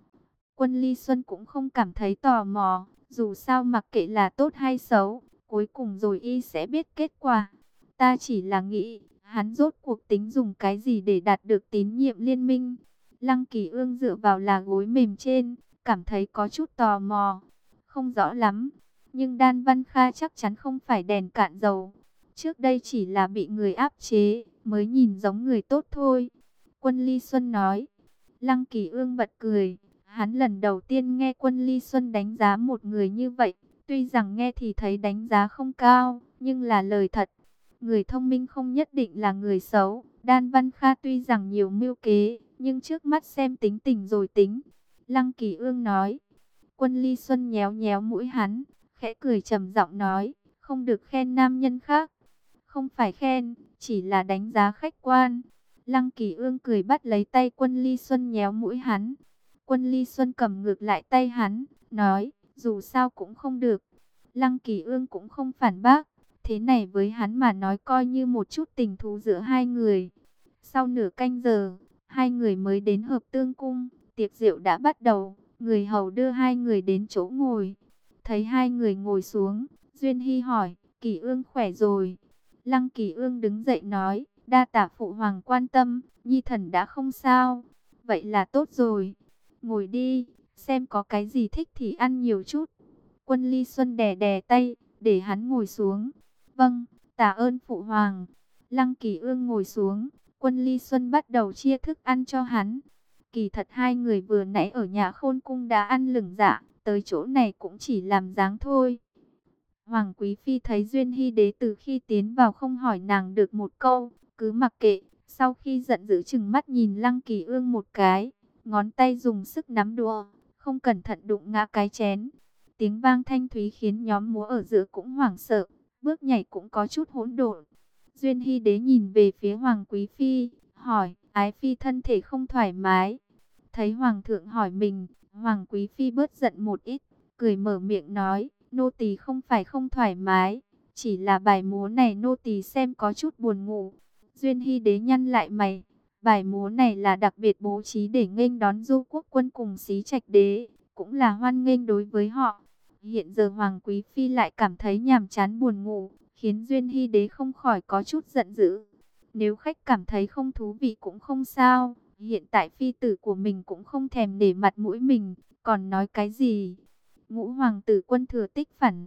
Speaker 1: Quân Ly Xuân cũng không cảm thấy tò mò, dù sao mặc kệ là tốt hay xấu, cuối cùng rồi y sẽ biết kết quả. Ta chỉ là nghĩ, hắn rốt cuộc tính dùng cái gì để đạt được tín nhiệm liên minh. Lăng Kỳ Ương dựa vào là gối mềm trên, cảm thấy có chút tò mò. Không rõ lắm, nhưng Đan Văn Kha chắc chắn không phải đèn cạn dầu. Trước đây chỉ là bị người áp chế, mới nhìn giống người tốt thôi. Quân Ly Xuân nói. Lăng Kỳ Ương bật cười. Hắn lần đầu tiên nghe Quân Ly Xuân đánh giá một người như vậy. Tuy rằng nghe thì thấy đánh giá không cao, nhưng là lời thật. Người thông minh không nhất định là người xấu. Đan Văn Kha tuy rằng nhiều mưu kế, nhưng trước mắt xem tính tình rồi tính. Lăng Kỳ Ương nói. Quân Ly Xuân nhéo nhéo mũi hắn, khẽ cười trầm giọng nói, không được khen nam nhân khác. Không phải khen, chỉ là đánh giá khách quan. Lăng Kỳ Ương cười bắt lấy tay Quân Ly Xuân nhéo mũi hắn. Quân Ly Xuân cầm ngược lại tay hắn, nói, dù sao cũng không được. Lăng Kỳ Ương cũng không phản bác. Thế này với hắn mà nói coi như một chút tình thú giữa hai người. Sau nửa canh giờ, hai người mới đến Hợp Tương Cung. Tiệc rượu đã bắt đầu, người hầu đưa hai người đến chỗ ngồi. Thấy hai người ngồi xuống, Duyên Hy hỏi, Kỳ Ương khỏe rồi? Lăng Kỳ Ương đứng dậy nói, đa tạ phụ hoàng quan tâm, nhi thần đã không sao. Vậy là tốt rồi. Ngồi đi, xem có cái gì thích thì ăn nhiều chút. Quân Ly Xuân đè đè tay, để hắn ngồi xuống. Vâng, tạ ơn phụ hoàng. Lăng Kỳ Ương ngồi xuống, Quân Ly Xuân bắt đầu chia thức ăn cho hắn. Kỳ thật hai người vừa nãy ở nhà Khôn Cung đã ăn lửng dạ, tới chỗ này cũng chỉ làm dáng thôi. Hoàng Quý Phi thấy Duyên Hy Đế từ khi tiến vào không hỏi nàng được một câu, cứ mặc kệ. Sau khi giận dữ chừng mắt nhìn Lăng Kỳ Ương một cái, ngón tay dùng sức nắm đũa, không cẩn thận đụng ngã cái chén. Tiếng vang thanh thúy khiến nhóm múa ở giữa cũng hoảng sợ, bước nhảy cũng có chút hỗn độn. Duyên Hy Đế nhìn về phía Hoàng Quý Phi, hỏi, Ái Phi thân thể không thoải mái. Thấy Hoàng thượng hỏi mình, Hoàng Quý Phi bớt giận một ít, cười mở miệng nói, nô tỳ không phải không thoải mái, chỉ là bài múa này nô tỳ xem có chút buồn ngủ. Duyên Hy Đế nhăn lại mày, bài múa này là đặc biệt bố trí để nghênh đón Du Quốc Quân cùng Xí Trạch Đế, cũng là hoan nghênh đối với họ. Hiện giờ Hoàng Quý Phi lại cảm thấy nhàm chán buồn ngủ, khiến Duyên Hy Đế không khỏi có chút giận dữ. Nếu khách cảm thấy không thú vị cũng không sao, hiện tại phi tử của mình cũng không thèm để mặt mũi mình, còn nói cái gì. Ngũ hoàng tử Quân Thừa Tích phản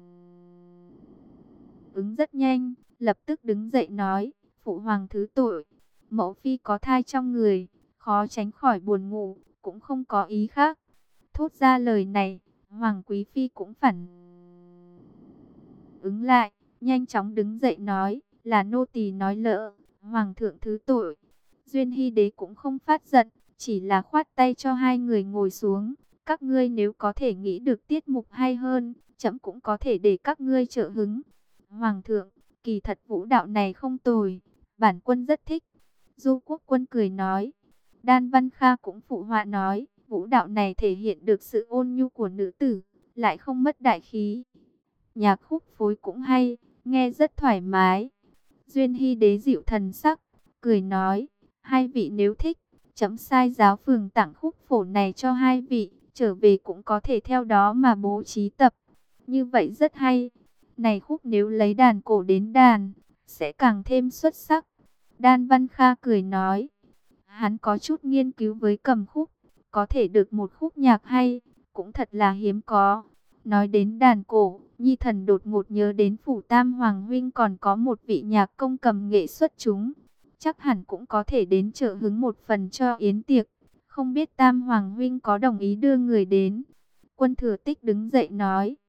Speaker 1: ứng rất nhanh, lập tức đứng dậy nói, phụ hoàng thứ tội, mẫu phi có thai trong người, khó tránh khỏi buồn ngủ, cũng không có ý khác. Thốt ra lời này, Hoàng Quý Phi cũng phản ứng lại, nhanh chóng đứng dậy nói, là nô tỳ nói lỡ, hoàng thượng thứ tội. Duyên Hy Đế cũng không phát giận, chỉ là khoát tay cho hai người ngồi xuống. Các ngươi nếu có thể nghĩ được tiết mục hay hơn, trẫm cũng có thể để các ngươi trợ hứng. Hoàng thượng, kỳ thật vũ đạo này không tồi, bản quân rất thích. Du Quốc Quân cười nói. Đan Văn Kha cũng phụ họa nói, vũ đạo này thể hiện được sự ôn nhu của nữ tử, lại không mất đại khí. Nhạc khúc phối cũng hay, nghe rất thoải mái. Duyên Hy Đế dịu thần sắc, cười nói, hai vị nếu thích, chấm sai giáo phường tặng khúc phổ này cho hai vị, trở về cũng có thể theo đó mà bố trí tập. Như vậy rất hay. Này khúc nếu lấy đàn cổ đến đàn, sẽ càng thêm xuất sắc. Đan Văn Kha cười nói, hắn có chút nghiên cứu với cầm khúc, có thể được một khúc nhạc hay, cũng thật là hiếm có. Nói đến đàn cổ, Nhi thần đột ngột nhớ đến Phủ Tam Hoàng Huynh còn có một vị nhạc công cầm nghệ xuất chúng. Chắc hẳn cũng có thể đến trợ hứng một phần cho yến tiệc. Không biết Tam Hoàng Huynh có đồng ý đưa người đến. Quân Thừa Tích đứng dậy nói.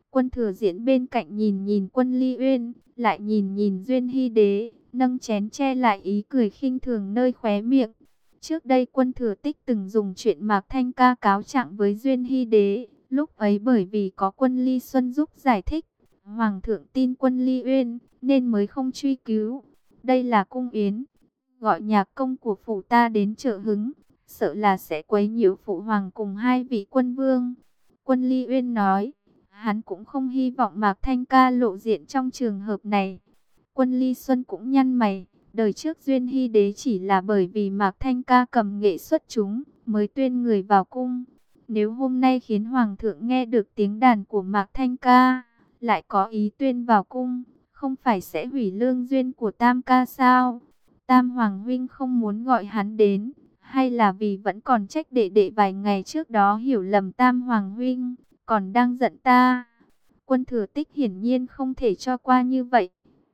Speaker 1: Quân Thừa Diễn bên cạnh nhìn nhìn Quân Ly Uyên, lại nhìn nhìn Duyên Hy Đế, nâng chén che lại ý cười khinh thường nơi khóe miệng. Trước đây Quân Thừa Tích từng dùng chuyện Mạc Thanh Ca cáo trạng với Duyên Hy Đế, lúc ấy bởi vì có Quân Ly Xuân giúp giải thích, Hoàng thượng tin Quân Ly Uyên nên mới không truy cứu. Đây là cung yến, gọi nhạc công của phủ ta đến trợ hứng, sợ là sẽ quấy nhiễu phụ hoàng cùng hai vị quân vương. Quân Ly Uyên nói, hắn cũng không hy vọng Mạc Thanh Ca lộ diện trong trường hợp này. Quân Ly Xuân cũng nhăn mày, đời trước Duyên Hy Đế chỉ là bởi vì Mạc Thanh Ca cầm nghệ xuất chúng, mới tuyên người vào cung. Nếu hôm nay khiến Hoàng thượng nghe được tiếng đàn của Mạc Thanh Ca, lại có ý tuyên vào cung, không phải sẽ hủy lương duyên của Tam Ca sao? Tam Hoàng huynh không muốn gọi hắn đến, hay là vì vẫn còn trách đệ đệ vài ngày trước đó hiểu lầm Tam Hoàng huynh, còn đang giận ta? Quân Thừa Tích hiển nhiên không thể cho qua như vậy.